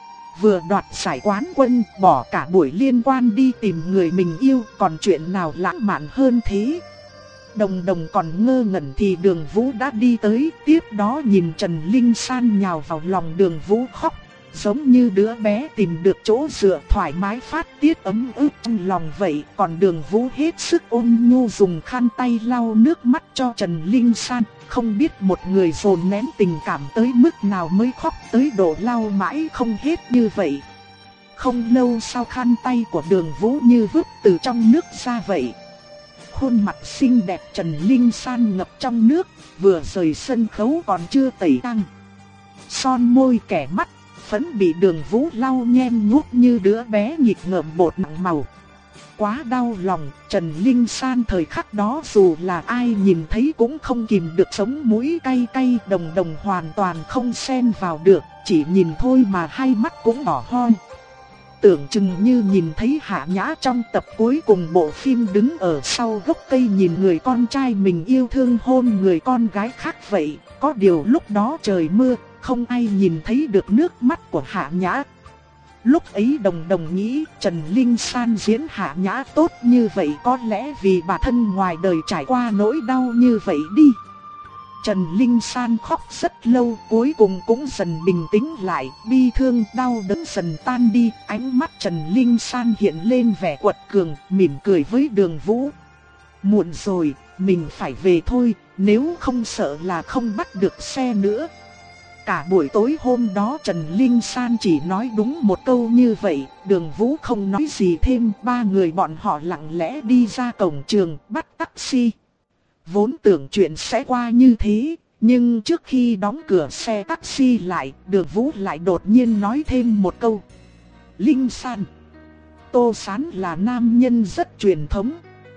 Vừa đoạt giải quán quân, bỏ cả buổi liên quan đi tìm người mình yêu, còn chuyện nào lãng mạn hơn thế. Đồng Đồng còn ngơ ngẩn thì Đường Vũ đã đi tới, tiếp đó nhìn Trần Linh San nhào vào lòng Đường Vũ khóc. Giống như đứa bé tìm được chỗ dựa thoải mái phát tiết ấm ức trong lòng vậy. Còn Đường Vũ hết sức ôn nhu dùng khăn tay lau nước mắt cho Trần Linh San. Không biết một người dồn nén tình cảm tới mức nào mới khóc tới độ lau mãi không hết như vậy. Không lâu sau khăn tay của Đường Vũ như vứt từ trong nước ra vậy. Khuôn mặt xinh đẹp Trần Linh San ngập trong nước, vừa rời sân khấu còn chưa tẩy răng. Son môi kẻ mắt phấn bị Đường Vũ lau nhem nhuốc như đứa bé nghịch ngợm bột nặng màu. Quá đau lòng, Trần Linh San thời khắc đó dù là ai nhìn thấy cũng không kìm được sống mũi cay cay. Đồng Đồng hoàn toàn không xen vào được, chỉ nhìn thôi mà hai mắt cũng đỏ hoe. tưởng chừng như nhìn thấy Hạ Nhã trong tập cuối cùng bộ phim đứng ở sau gốc cây nhìn người con trai mình yêu thương hôn người con gái khác vậy. Có điều lúc đó trời mưa, không ai nhìn thấy được nước mắt của Hạ Nhã. Lúc ấy Đồng Đồng nghĩ Trần Linh San diễn Hạ Nhã tốt như vậy có lẽ vì bà thân ngoài đời trải qua nỗi đau như vậy đi. Trần Linh San khóc rất lâu, cuối cùng cũng dần bình tĩnh lại, bi thương đau đớn dần tan đi. Ánh mắt Trần Linh San hiện lên vẻ quật cường, mỉm cười với Đường Vũ. Muộn rồi, mình phải về thôi, nếu không sợ là không bắt được xe nữa. Cả buổi tối hôm đó Trần Linh San chỉ nói đúng một câu như vậy, Đường Vũ không nói gì thêm. Ba người bọn họ lặng lẽ đi ra cổng trường, bắt taxi. Vốn tưởng chuyện sẽ qua như thế, nhưng trước khi đóng cửa xe taxi lại, Đường Vũ lại đột nhiên nói thêm một câu. Linh San, Tô Sán là nam nhân rất truyền thống.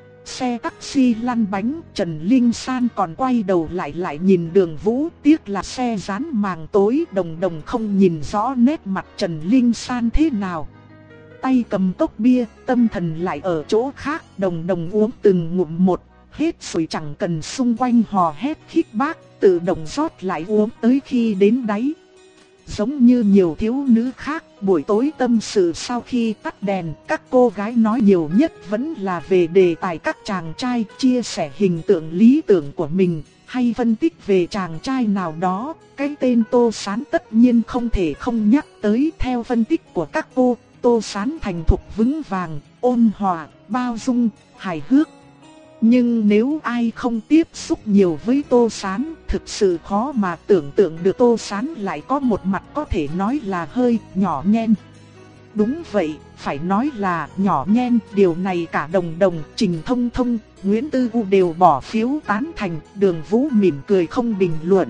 Xe taxi lăn bánh, Trần Linh San còn quay đầu lại lại nhìn Đường Vũ, tiếc là xe dán màng tối, Đồng Đồng không nhìn rõ nét mặt Trần Linh San thế nào. Tay cầm cốc bia, tâm thần lại ở chỗ khác, Đồng Đồng uống từng ngụm một, hết rồi chẳng cần xung quanh hò hét khích bác, tự động rót lại uống tới khi đến đáy. Giống như nhiều thiếu nữ khác, buổi tối tâm sự sau khi tắt đèn, các cô gái nói nhiều nhất vẫn là về đề tài các chàng trai, chia sẻ hình tượng lý tưởng của mình, hay phân tích về chàng trai nào đó. Cái tên Tô Sán tất nhiên không thể không nhắc tới. Theo phân tích của các cô, Tô Sán thành thục vững vàng, ôn hòa, bao dung, hài hước. Nhưng nếu ai không tiếp xúc nhiều với Tô Sán, thực sự khó mà tưởng tượng được Tô Sán lại có một mặt có thể nói là hơi nhỏ nhen. Đúng vậy, phải nói là nhỏ nhen, điều này cả Đồng Đồng, Trình Thông Thông, Nguyễn Tư U đều bỏ phiếu tán thành. Đường Vũ mỉm cười không bình luận.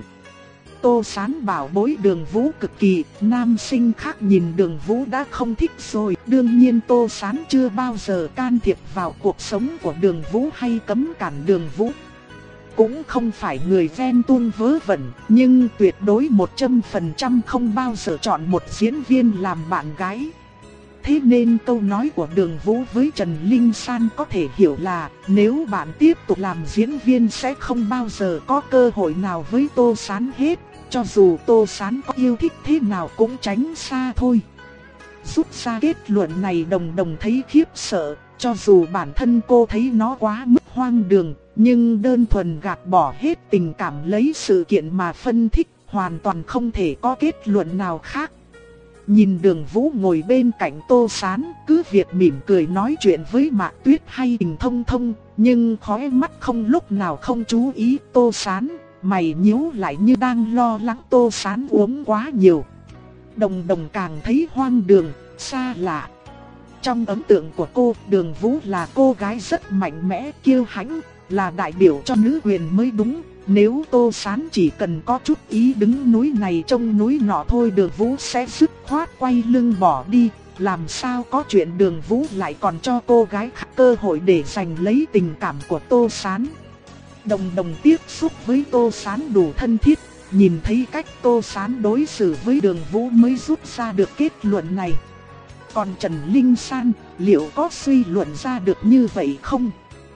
Tô Sán bảo bối Đường Vũ cực kỳ, nam sinh khác nhìn Đường Vũ đã không thích rồi. Đương nhiên Tô Sán chưa bao giờ can thiệp vào cuộc sống của Đường Vũ hay cấm cản Đường Vũ. Cũng không phải người ghen tuông vớ vẩn, nhưng tuyệt đối một trăm phần trăm không bao giờ chọn một diễn viên làm bạn gái. Thế nên câu nói của Đường Vũ với Trần Linh San có thể hiểu là nếu bạn tiếp tục làm diễn viên sẽ không bao giờ có cơ hội nào với Tô Sán hết. Cho dù Tô Sán có yêu thích thế nào cũng tránh xa thôi. Rút ra kết luận này Đồng Đồng thấy khiếp sợ. Cho dù bản thân cô thấy nó quá mức hoang đường, nhưng đơn thuần gạt bỏ hết tình cảm lấy sự kiện mà phân tích, hoàn toàn không thể có kết luận nào khác. Nhìn Đường Vũ ngồi bên cạnh Tô Sán, cứ việc mỉm cười nói chuyện với Mạc Tuyết hay Trình Thông Thông, nhưng khóe mắt không lúc nào không chú ý Tô Sán, mày nhíu lại như đang lo lắng Tô Sán uống quá nhiều. Đồng Đồng càng thấy hoang đường, xa lạ. Trong ấn tượng của cô, Đường Vũ là cô gái rất mạnh mẽ, kiêu hãnh, là đại biểu cho nữ quyền mới đúng. Nếu Tô Sán chỉ cần có chút ý đứng núi này trông núi nọ thôi, Đường Vũ sẽ dứt khoát quay lưng bỏ đi. Làm sao có chuyện Đường Vũ lại còn cho cô gái khác cơ hội để giành lấy tình cảm của Tô Sán. Đồng Đồng tiếp xúc với Tô Sán đủ thân thiết, nhìn thấy cách Tô Sán đối xử với Đường Vũ mới rút ra được kết luận này. Còn Trần Linh San, liệu có suy luận ra được như vậy không?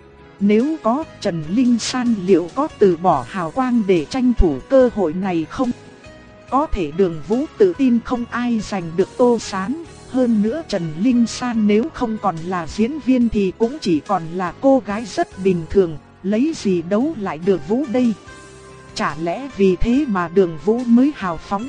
Nếu có, Trần Linh San liệu có từ bỏ hào quang để tranh thủ cơ hội này không? Có thể Đường Vũ tự tin không ai giành được Tô Sán. Hơn nữa Trần Linh San nếu không còn là diễn viên thì cũng chỉ còn là cô gái rất bình thường, lấy gì đấu lại Đường Vũ đây? Chả lẽ vì thế mà Đường Vũ mới hào phóng?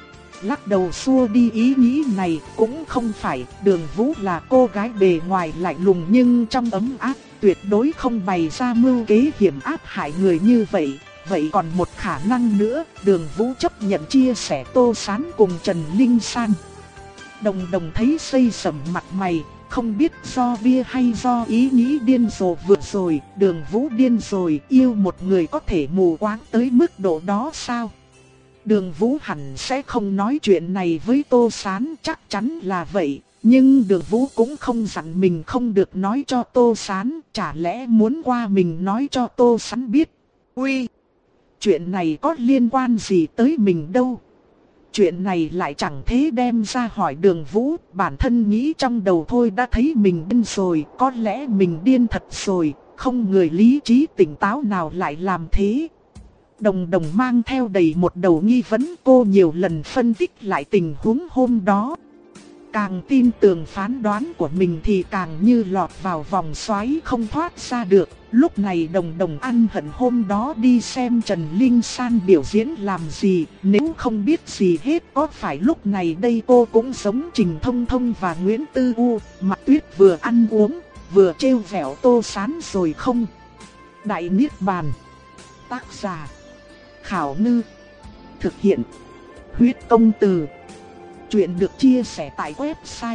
Lắc đầu xua đi ý nghĩ này, cũng không phải. Đường Vũ là cô gái bề ngoài lạnh lùng nhưng trong ấm áp, tuyệt đối không bày ra mưu kế hiểm áp hại người như vậy. Vậy còn một khả năng nữa, Đường Vũ chấp nhận chia sẻ Tô Sán cùng Trần Linh San. Đồng Đồng thấy xây sẩm mặt mày, không biết do bia hay do ý nghĩ điên rồ vừa rồi. Đường Vũ điên rồi, yêu một người có thể mù quáng tới mức độ đó sao? Đường Vũ hẳn sẽ không nói chuyện này với Tô Sán, chắc chắn là vậy. Nhưng Đường Vũ cũng không dặn mình không được nói cho Tô Sán, chả lẽ muốn qua mình nói cho Tô Sán biết. Ui, chuyện này có liên quan gì tới mình đâu. chuyện này lại chẳng thế đem ra hỏi Đường Vũ, bản thân nghĩ trong đầu thôi đã thấy mình điên rồi, có lẽ mình điên thật rồi, không người lý trí tỉnh táo nào lại làm thế. Đồng Đồng mang theo đầy một đầu nghi vấn, cô nhiều lần phân tích lại tình huống hôm đó. Càng tin tưởng phán đoán của mình thì càng như lọt vào vòng xoáy không thoát ra được. Lúc này Đồng Đồng ăn hận hôm đó đi xem Trần Linh San biểu diễn làm gì, nếu không biết gì hết có phải lúc này đây cô cũng giống Trình Thông Thông và Nguyễn Tư U, Mạc Tuyết vừa ăn uống, vừa trêu vẻo Tô Sán rồi không? Đại Niết Bàn. Tác giả Khảo Ngư. Thực hiện Huyết Công Từ. Chuyện được chia sẻ tại website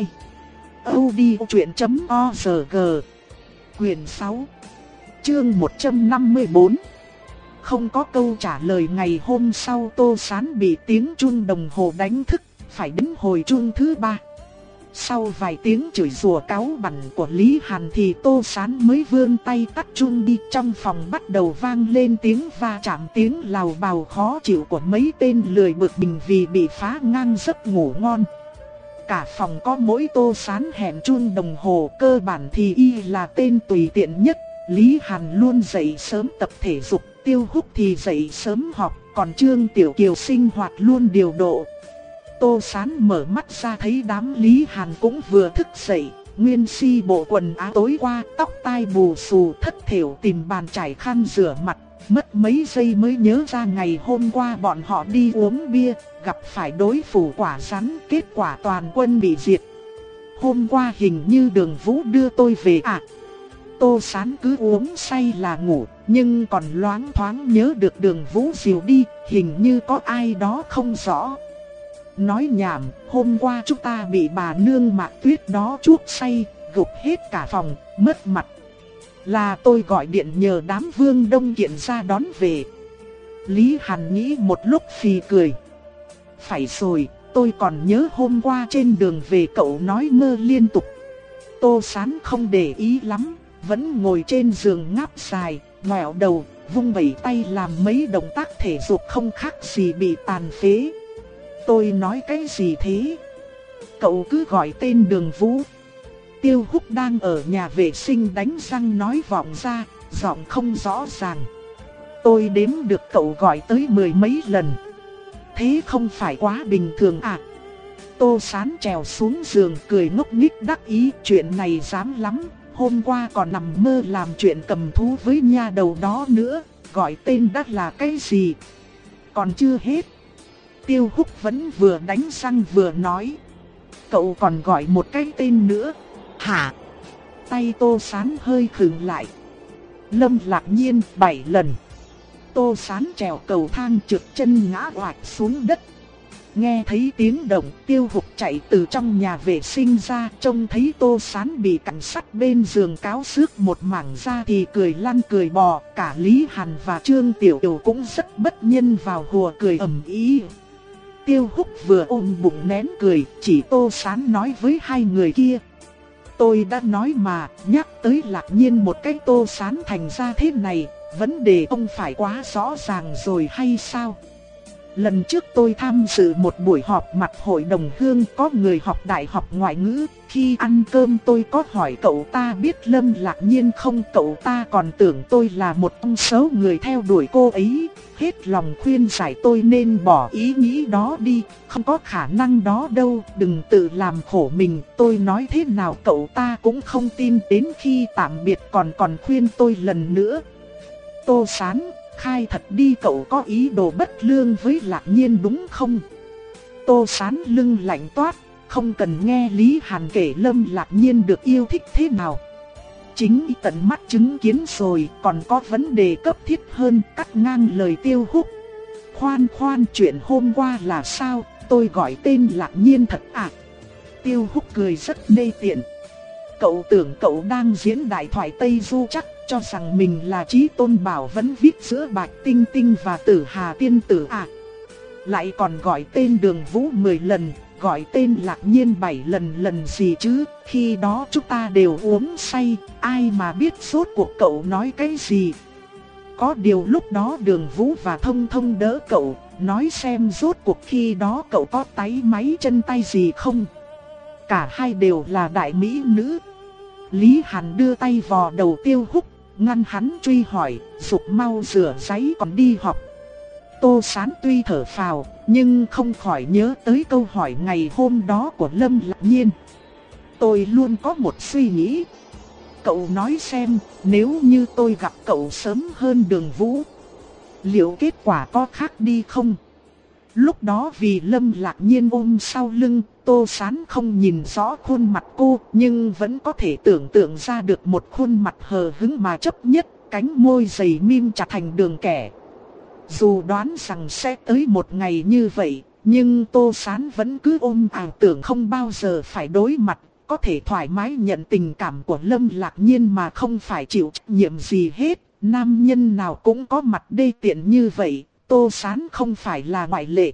audiochuyện chấm org. Quyền sáu, chương một trăm năm mươi bốn. Không có câu trả lời. Ngày hôm sau Tô Sán bị tiếng chuông đồng hồ đánh thức, phải đến hồi chuông thứ ba. Sau vài tiếng chửi rủa cáu bẳn của Lý Hàn thì Tô Sán mới vươn tay tắt chuông đi. Trong phòng bắt đầu vang lên tiếng va chạm, tiếng lào bào khó chịu của mấy tên lười bực mình vì bị phá ngang giấc ngủ ngon. Cả phòng có mỗi Tô Sán hẹn chuông đồng hồ, cơ bản thì y là tên tùy tiện nhất. Lý Hàn luôn dậy sớm tập thể dục, Tiêu Húc thì dậy sớm học, còn Trương Tiểu Kiều sinh hoạt luôn điều độ. Tô Sán mở mắt ra thấy đám Lý Hàn cũng vừa thức dậy. Nguyên Si bộ quần áo tối qua, tóc tai bù xù thất thểu tìm bàn chải khăn rửa mặt. Mất mấy giây mới nhớ ra ngày hôm qua bọn họ đi uống bia, gặp phải đối thủ quả rắn, kết quả toàn quân bị diệt. Hôm qua hình như Đường Vũ đưa tôi về à? Tô Sán cứ uống say là ngủ, nhưng còn loáng thoáng nhớ được Đường Vũ dìu đi, hình như có ai đó không rõ. Nói nhảm, hôm qua chúng ta bị bà nương Mạc Tuyết đó chuốc say, gục hết cả phòng, mất mặt. Là tôi gọi điện nhờ đám Vương Đông Kiện ra đón về. Lý Hàn nghĩ một lúc phì cười. Phải rồi, tôi còn nhớ hôm qua trên đường về cậu nói mơ liên tục. Tô Sán không để ý lắm, vẫn ngồi trên giường ngáp dài, ngoẹo đầu, vung vẩy tay làm mấy động tác thể dục không khác gì bị tàn phế. Tôi nói cái gì thế? Cậu cứ gọi tên Đường Vũ. Tiêu Húc đang ở nhà vệ sinh đánh răng nói vọng ra, giọng không rõ ràng. Tôi đếm được cậu gọi tới mười mấy lần. Thế không phải quá bình thường à? Tô Sán trèo xuống giường cười ngốc nghếch đắc ý, chuyện này dám lắm. Hôm qua còn nằm mơ làm chuyện cầm thú với nha đầu đó nữa, gọi tên đắt là cái gì? Còn chưa hết. Tiêu Húc vẫn vừa đánh răng vừa nói. Cậu còn gọi một cái tên nữa. Hả? Tay Tô Sán hơi khựng lại. Lâm Lạc Nhiên bảy lần. Tô Sán trèo cầu thang trượt chân ngã oạch xuống đất. Nghe thấy tiếng động, Tiêu Húc chạy từ trong nhà vệ sinh ra, trông thấy Tô Sán bị cảnh sát bên giường cáo xước một mảng ra thì cười lăn cười bò. Cả Lý Hàn và Trương Tiểu Kiều cũng rất bất nhân vào hùa cười ầm ĩ. Tiêu Húc vừa ôm bụng nén cười, chỉ Tô Sán nói với hai người kia. Tôi đã nói mà, nhắc tới Lạc Nhiên một cái Tô Sán thành ra thế này, vấn đề không phải quá rõ ràng rồi hay sao? Lần trước tôi tham dự một buổi họp mặt hội đồng hương có người học đại học ngoại ngữ. Khi ăn cơm tôi có hỏi cậu ta biết Lâm Lạc Nhiên không, cậu ta còn tưởng tôi là một trong số người theo đuổi cô ấy. Hết lòng khuyên giải tôi nên bỏ ý nghĩ đó đi, không có khả năng đó đâu, đừng tự làm khổ mình. Tôi nói thế nào cậu ta cũng không tin, đến khi tạm biệt còn còn khuyên tôi lần nữa. Tô Sán, khai thật đi, cậu có ý đồ bất lương với Lạc Nhiên đúng không? Tô Sán lưng lạnh toát, không cần nghe Lý Hàn kể Lâm Lạc Nhiên được yêu thích thế nào. Chính tận mắt chứng kiến rồi, còn có vấn đề cấp thiết hơn, cắt ngang lời Tiêu Húc. Khoan khoan, chuyện hôm qua là sao, tôi gọi tên Lạc Nhiên thật à? Tiêu Húc cười rất đê tiện. Cậu tưởng cậu đang diễn đại thoại Tây Du chắc, cho rằng mình là Chí Tôn Bảo vẫn viết giữa Bạch Tinh Tinh và Tử Hà Tiên Tử à? Lại còn gọi tên Đường Vũ mười lần, gọi tên Lạc Nhiên bảy lần lần gì chứ? Khi đó chúng ta đều uống say, ai mà biết rốt cuộc cậu nói cái gì? Có điều lúc đó Đường Vũ và Thông Thông đỡ cậu, nói xem rốt cuộc khi đó cậu có táy máy chân tay gì không? Cả hai đều là đại mỹ nữ. Lý Hàn đưa tay vò đầu Tiêu Húc, ngăn hắn truy hỏi, dục mau rửa giấy còn đi học. Tô Sán tuy thở phào, nhưng không khỏi nhớ tới câu hỏi ngày hôm đó của Lâm Lạc Nhiên. Tôi luôn có một suy nghĩ. Cậu nói xem, nếu như tôi gặp cậu sớm hơn Đường Vũ, liệu kết quả có khác đi không? Lúc đó vì Lâm Lạc Nhiên ôm sau lưng, Tô Sán không nhìn rõ khuôn mặt cô, nhưng vẫn có thể tưởng tượng ra được một khuôn mặt hờ hững mà chấp nhất, cánh môi dày mím chặt thành đường kẻ. Dù đoán rằng sẽ tới một ngày như vậy, nhưng Tô Sán vẫn cứ ôm ảo tưởng không bao giờ phải đối mặt, có thể thoải mái nhận tình cảm của Lâm Lạc Nhiên mà không phải chịu trách nhiệm gì hết. Nam nhân nào cũng có mặt đê tiện như vậy, Tô Sán không phải là ngoại lệ.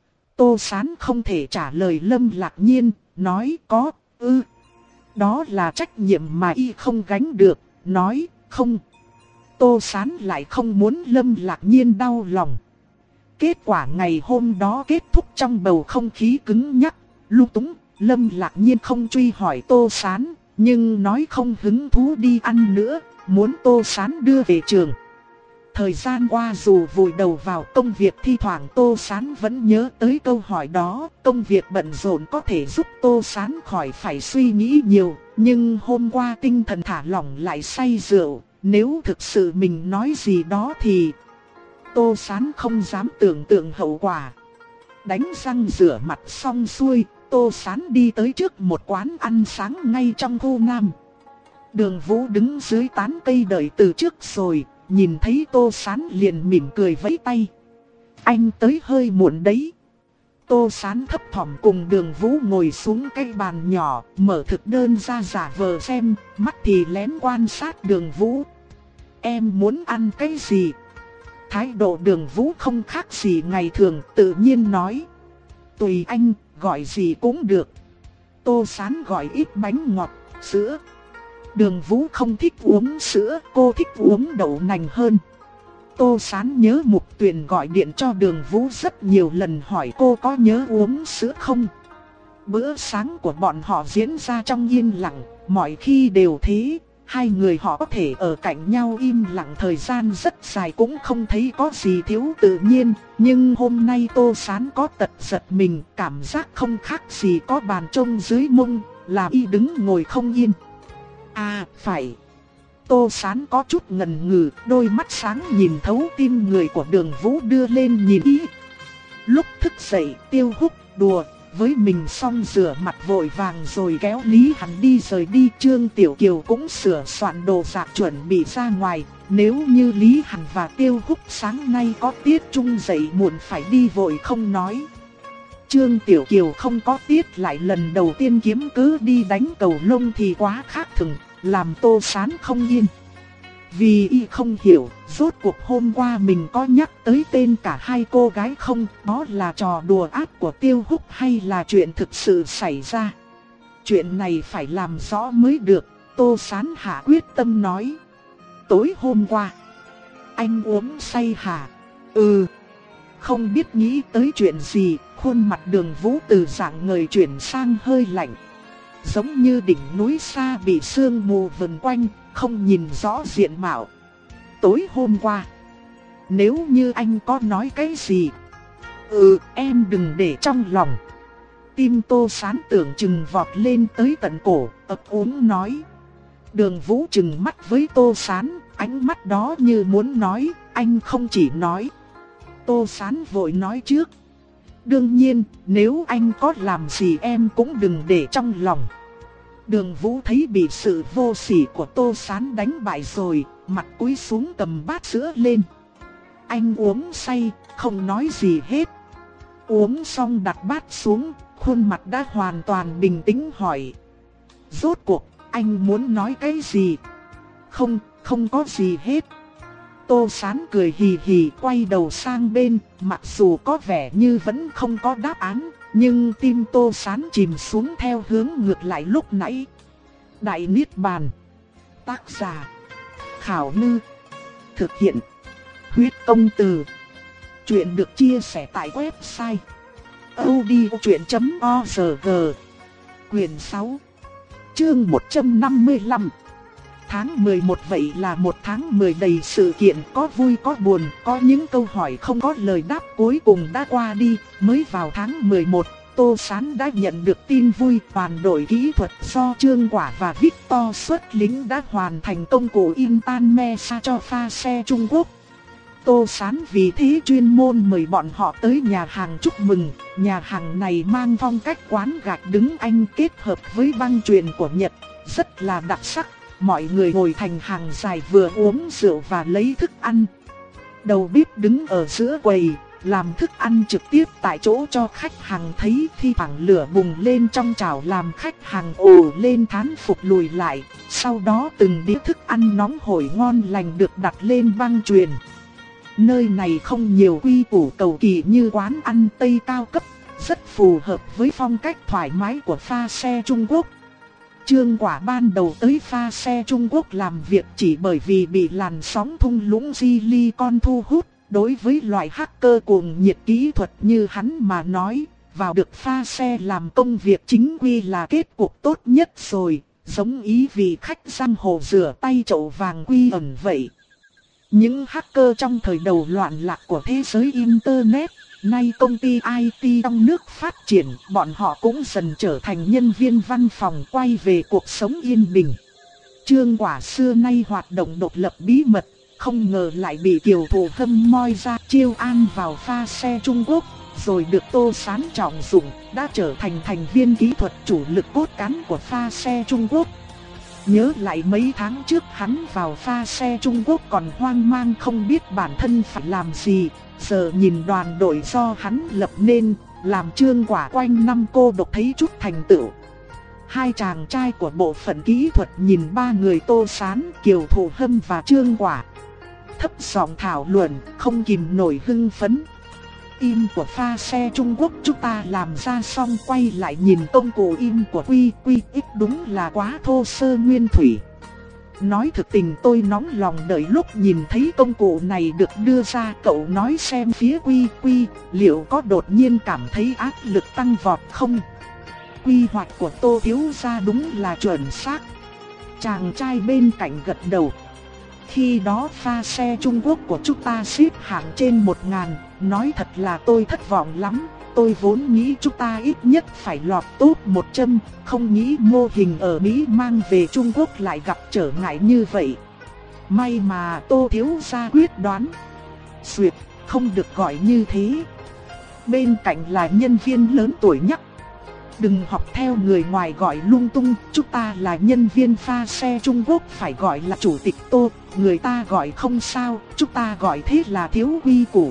Tô Sán không thể trả lời Lâm Lạc Nhiên, nói có, ư. Đó là trách nhiệm mà y không gánh được, nói không. Tô Sán lại không muốn Lâm Lạc Nhiên đau lòng. Kết quả ngày hôm đó kết thúc trong bầu không khí cứng nhắc, lung túng. Lâm Lạc Nhiên không truy hỏi Tô Sán, nhưng nói không hứng thú đi ăn nữa, muốn Tô Sán đưa về trường. Thời gian qua dù vùi đầu vào công việc, thi thoảng Tô Sán vẫn nhớ tới câu hỏi đó. Công việc bận rộn có thể giúp Tô Sán khỏi phải suy nghĩ nhiều, nhưng hôm qua tinh thần thả lỏng lại say rượu. Nếu thực sự mình nói gì đó thì Tô Sán không dám tưởng tượng hậu quả. Đánh răng rửa mặt xong xuôi, Tô Sán đi tới trước một quán ăn sáng ngay trong khu Nam. Đường Vũ đứng dưới tán cây đợi từ trước rồi, nhìn thấy Tô Sán liền mỉm cười vẫy tay. Anh tới hơi muộn đấy. Tô Sán thấp thỏm cùng Đường Vũ ngồi xuống cái bàn nhỏ, mở thực đơn ra giả vờ xem, mắt thì lén quan sát Đường Vũ. Em muốn ăn cái gì? Thái độ Đường Vũ không khác gì ngày thường, tự nhiên nói. Tùy anh, gọi gì cũng được. Tô Sán gọi ít bánh ngọt, sữa. Đường Vũ không thích uống sữa, cô thích uống đậu nành hơn. Tô Sán nhớ Mục Tuyền gọi điện cho Đường Vũ rất nhiều lần hỏi cô có nhớ uống sữa không. Bữa sáng của bọn họ diễn ra trong yên lặng, mọi khi đều thế. Hai người họ có thể ở cạnh nhau im lặng thời gian rất dài cũng không thấy có gì thiếu tự nhiên. Nhưng hôm nay Tô Sán có tật giật mình, cảm giác không khác gì có bàn trông dưới mông, làm y đứng ngồi không yên. À, phải. Tô Sán có chút ngần ngừ, đôi mắt sáng nhìn thấu tim người của Đường Vũ đưa lên nhìn y. Lúc thức dậy, Tiêu Húc đùa với mình xong rửa mặt vội vàng rồi kéo Lý Hàn đi rời đi. Trương Tiểu Kiều cũng sửa soạn đồ đạc chuẩn bị ra ngoài. Nếu như Lý Hàn và Tiêu Húc sáng nay có tiết chung dậy muộn phải đi vội không nói. Trương Tiểu Kiều không có tiết lại lần đầu tiên kiếm cớ đi đánh cầu lông thì quá khác thường, làm Tô Sán không yên. Vì y không hiểu, rốt cuộc hôm qua mình có nhắc tới tên cả hai cô gái không, đó là trò đùa ác của Tiêu Húc hay là chuyện thực sự xảy ra. Chuyện này phải làm rõ mới được, Tô Sán hạ quyết tâm nói. Tối hôm qua, anh uống say hả? Ừ. Không biết nghĩ tới chuyện gì, khuôn mặt Đường Vũ từ dạng ngời chuyển sang hơi lạnh. Giống như đỉnh núi xa bị sương mù vần quanh, không nhìn rõ diện mạo. Tối hôm qua, nếu như anh có nói cái gì, ừ, em đừng để trong lòng. Tim Tô Sán tưởng chừng vọt lên tới tận cổ, ấp úng nói. Đường Vũ chừng mắt với Tô Sán, ánh mắt đó như muốn nói, anh không chỉ nói. Tô Sán vội nói trước. Đương nhiên, nếu anh có làm gì em cũng đừng để trong lòng. Đường Vũ thấy bị sự vô sỉ của Tô Sán đánh bại rồi, mặt cúi xuống cầm bát sữa lên. Anh uống say, không nói gì hết. Uống xong đặt bát xuống, khuôn mặt đã hoàn toàn bình tĩnh hỏi. Rốt cuộc, anh muốn nói cái gì? Không, không có gì hết. Tô Sán cười hì hì quay đầu sang bên, mặc dù có vẻ như vẫn không có đáp án, nhưng tim Tô Sán chìm xuống theo hướng ngược lại lúc nãy. Đại Niết Bàn. Tác giả Khảo Ngư. Thực hiện Huyết Công Từ. Chuyện được chia sẻ tại website audiochuyện chấm org. Quyển sáu, chương một trăm năm mươi lăm. Tháng mười một vậy là một tháng mười đầy sự kiện, có vui có buồn, có những câu hỏi không có lời đáp cuối cùng đã qua đi. Mới vào tháng mười một, Tô Sán đã nhận được tin vui, toàn đội kỹ thuật do Trương Quả và Victor xuất lính đã hoàn thành công cụ in tan me sa cho pha xe Trung Quốc. Tô Sán vì thế chuyên môn mời bọn họ tới nhà hàng chúc mừng. Nhà hàng này mang phong cách quán gạch đứng Anh kết hợp với băng chuyền của Nhật, rất là đặc sắc. Mọi người ngồi thành hàng dài vừa uống rượu và lấy thức ăn. Đầu bếp đứng ở giữa quầy, làm thức ăn trực tiếp tại chỗ cho khách hàng thấy. Thi thoảng lửa bùng lên trong chảo làm khách hàng ồ lên thán phục lùi lại. Sau đó từng đĩa thức ăn nóng hổi ngon lành được đặt lên băng chuyền. Nơi này không nhiều quy củ cầu kỳ như quán ăn Tây cao cấp, rất phù hợp với phong cách thoải mái của pha xe Trung Quốc. Trương Quả ban đầu tới pha xe Trung Quốc làm việc chỉ bởi vì bị làn sóng thung lũng Silicon thu hút. Đối với loại hacker cuồng nhiệt kỹ thuật như hắn mà nói, vào được pha xe làm công việc chính quy là kết cục tốt nhất rồi, giống ý vị khách giang hồ rửa tay chậu vàng quy ẩn vậy. Những hacker trong thời đầu loạn lạc của thế giới Internet, nay công ty i tê trong nước phát triển, bọn họ cũng dần trở thành nhân viên văn phòng quay về cuộc sống yên bình. Trương Quả xưa nay hoạt động độc lập bí mật, không ngờ lại bị Kiều Thụ Hâm moi ra chiêu an vào pha xe Trung Quốc, rồi được Tô Sán trọng dụng, đã trở thành thành viên kỹ thuật chủ lực cốt cán của pha xe Trung Quốc. Nhớ lại mấy tháng trước hắn vào pha xe Trung Quốc còn hoang mang không biết bản thân phải làm gì, giờ nhìn đoàn đội do hắn lập nên, làm Trương Quả quanh năm cô độc thấy chút thành tựu. Hai chàng trai của bộ phận kỹ thuật nhìn ba người Tô Sán, Kiều Thụ Hâm và Trương Quả, thấp giọng thảo luận, không kìm nổi hưng phấn. In của pha xe Trung Quốc chúng ta làm ra xong quay lại nhìn công cụ in của Quy Quy X đúng là quá thô sơ nguyên thủy. Nói thực tình tôi nóng lòng đợi lúc nhìn thấy công cụ này được đưa ra. Cậu nói xem phía Quy Quy liệu có đột nhiên cảm thấy áp lực tăng vọt không? Quy hoạch của Tô thiếu gia đúng là chuẩn xác. Chàng trai bên cạnh gật đầu. Khi đó pha xe Trung Quốc của chúng ta xếp hạng trên một ngàn, nói thật là tôi thất vọng lắm. Tôi vốn nghĩ chúng ta ít nhất phải lọt top một trăm, không nghĩ mô hình ở Mỹ mang về Trung Quốc lại gặp trở ngại như vậy. May mà Tô thiếu gia quyết đoán. Duyệt, không được gọi như thế. Bên cạnh là nhân viên lớn tuổi nhắc. Đừng học theo người ngoài gọi lung tung, chúng ta là nhân viên pha xe Trung Quốc phải gọi là chủ tịch Tô, người ta gọi không sao, chúng ta gọi thế là thiếu quy củ.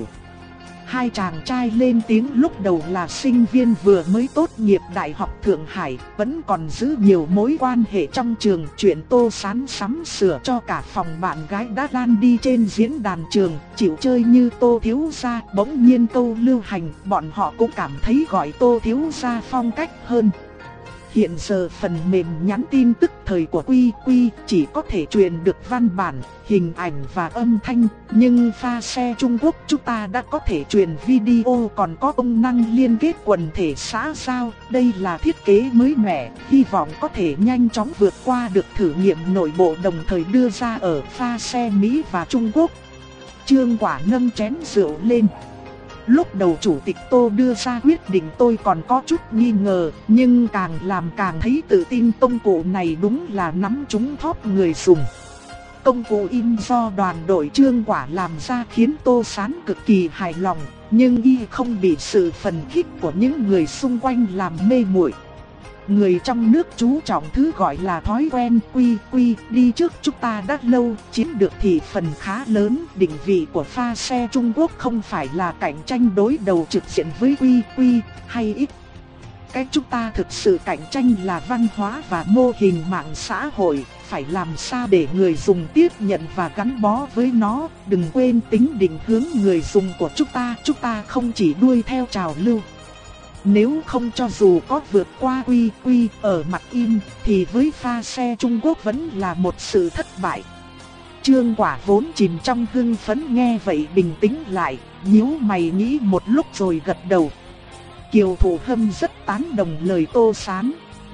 Hai chàng trai lên tiếng lúc đầu là sinh viên vừa mới tốt nghiệp Đại học Thượng Hải, vẫn còn giữ nhiều mối quan hệ trong trường. Chuyện Tô Sán sắm sửa cho cả phòng bạn gái đã lan đi trên diễn đàn trường, chịu chơi như Tô thiếu gia, bỗng nhiên câu lưu hành, bọn họ cũng cảm thấy gọi Tô thiếu gia phong cách hơn. Hiện giờ phần mềm nhắn tin tức thời của Quy Quy chỉ có thể truyền được văn bản, hình ảnh và âm thanh, nhưng pha xe Trung Quốc chúng ta đã có thể truyền video, còn có công năng liên kết quần thể xã giao. Đây là thiết kế mới mẻ, hy vọng có thể nhanh chóng vượt qua được thử nghiệm nội bộ đồng thời đưa ra ở pha xe Mỹ và Trung Quốc. Trương Quả nâng chén rượu lên. Lúc đầu chủ tịch Tô đưa ra quyết định tôi còn có chút nghi ngờ, nhưng càng làm càng thấy tự tin. Công cụ này đúng là nắm trúng thóp người dùng. Công cụ in do đoàn đội Trương Quả làm ra khiến Tô Sán cực kỳ hài lòng, nhưng y không bị sự phấn khích của những người xung quanh làm mê muội. Người trong nước chú trọng thứ gọi là thói quen. Quy Quy đi trước chúng ta đã lâu, chiếm được thị phần khá lớn. Định vị của pha xe Trung Quốc không phải là cạnh tranh đối đầu trực diện với Quy Quy hay X. Cái chúng ta thực sự cạnh tranh là văn hóa và mô hình mạng xã hội. Phải làm sao để người dùng tiếp nhận và gắn bó với nó. Đừng quên tính định hướng người dùng của chúng ta. Chúng ta không chỉ đuôi theo trào lưu. Nếu không cho dù có vượt qua Quy Quy ở mặt in thì với pha xe Trung Quốc vẫn là một sự thất bại. Trương Quả vốn chìm trong hưng phấn nghe vậy bình tĩnh lại, nhíu mày nghĩ một lúc rồi gật đầu. Kiều Thủ Hâm rất tán đồng lời Tô Sán.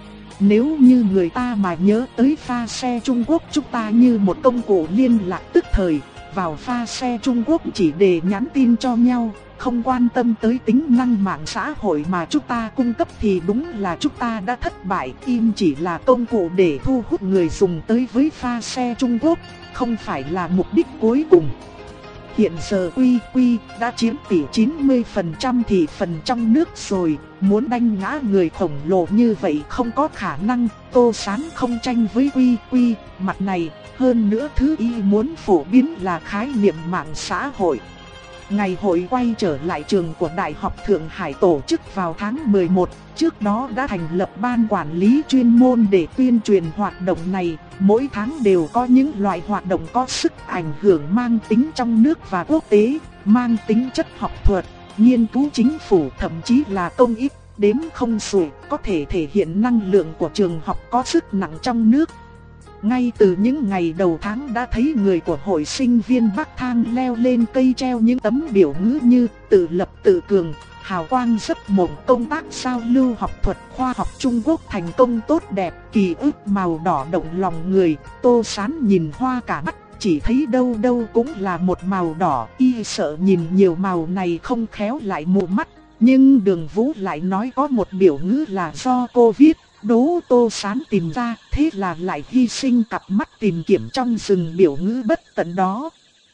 Nếu như người ta mà nhớ tới pha xe Trung Quốc chúng ta như một công cụ liên lạc tức thời, vào pha xe Trung Quốc chỉ để nhắn tin cho nhau, không quan tâm tới tính năng mạng xã hội mà chúng ta cung cấp thì đúng là chúng ta đã thất bại. Im chỉ là công cụ để thu hút người dùng tới với pha xe Trung Quốc, không phải là mục đích cuối cùng. Hiện giờ Quy Quy đã chiếm tỷ chín mươi phần trăm thị phần trong nước rồi, muốn đánh ngã người khổng lồ như vậy không có khả năng. Tô Sán không tranh với Quy Quy mặt này, hơn nữa thứ y muốn phổ biến là khái niệm mạng xã hội. Ngày hội quay trở lại trường của Đại học Thượng Hải tổ chức vào tháng mười một, trước đó đã thành lập ban quản lý chuyên môn để tuyên truyền hoạt động này. Mỗi tháng đều có những loại hoạt động có sức ảnh hưởng mang tính trong nước và quốc tế, mang tính chất học thuật, nghiên cứu chính phủ, thậm chí là công ích, đếm không xuể, có thể thể hiện năng lượng của trường học có sức nặng trong nước. Ngay từ những ngày đầu tháng đã thấy người của hội sinh viên Bắc Thang leo lên cây treo những tấm biểu ngữ như tự lập tự cường, hào quang giấc mộng, công tác giao lưu học thuật khoa học Trung Quốc thành công tốt đẹp, ký ức màu đỏ động lòng người. Tô Sán nhìn hoa cả mắt, chỉ thấy đâu đâu cũng là một màu đỏ, y sợ nhìn nhiều màu này không khéo lại mù mắt. Nhưng Đường Vũ lại nói có một biểu ngữ là do cô viết. Đố Tô Sán tìm ra, thế là lại hy sinh cặp mắt tìm kiếm trong rừng biểu ngữ bất tận đó.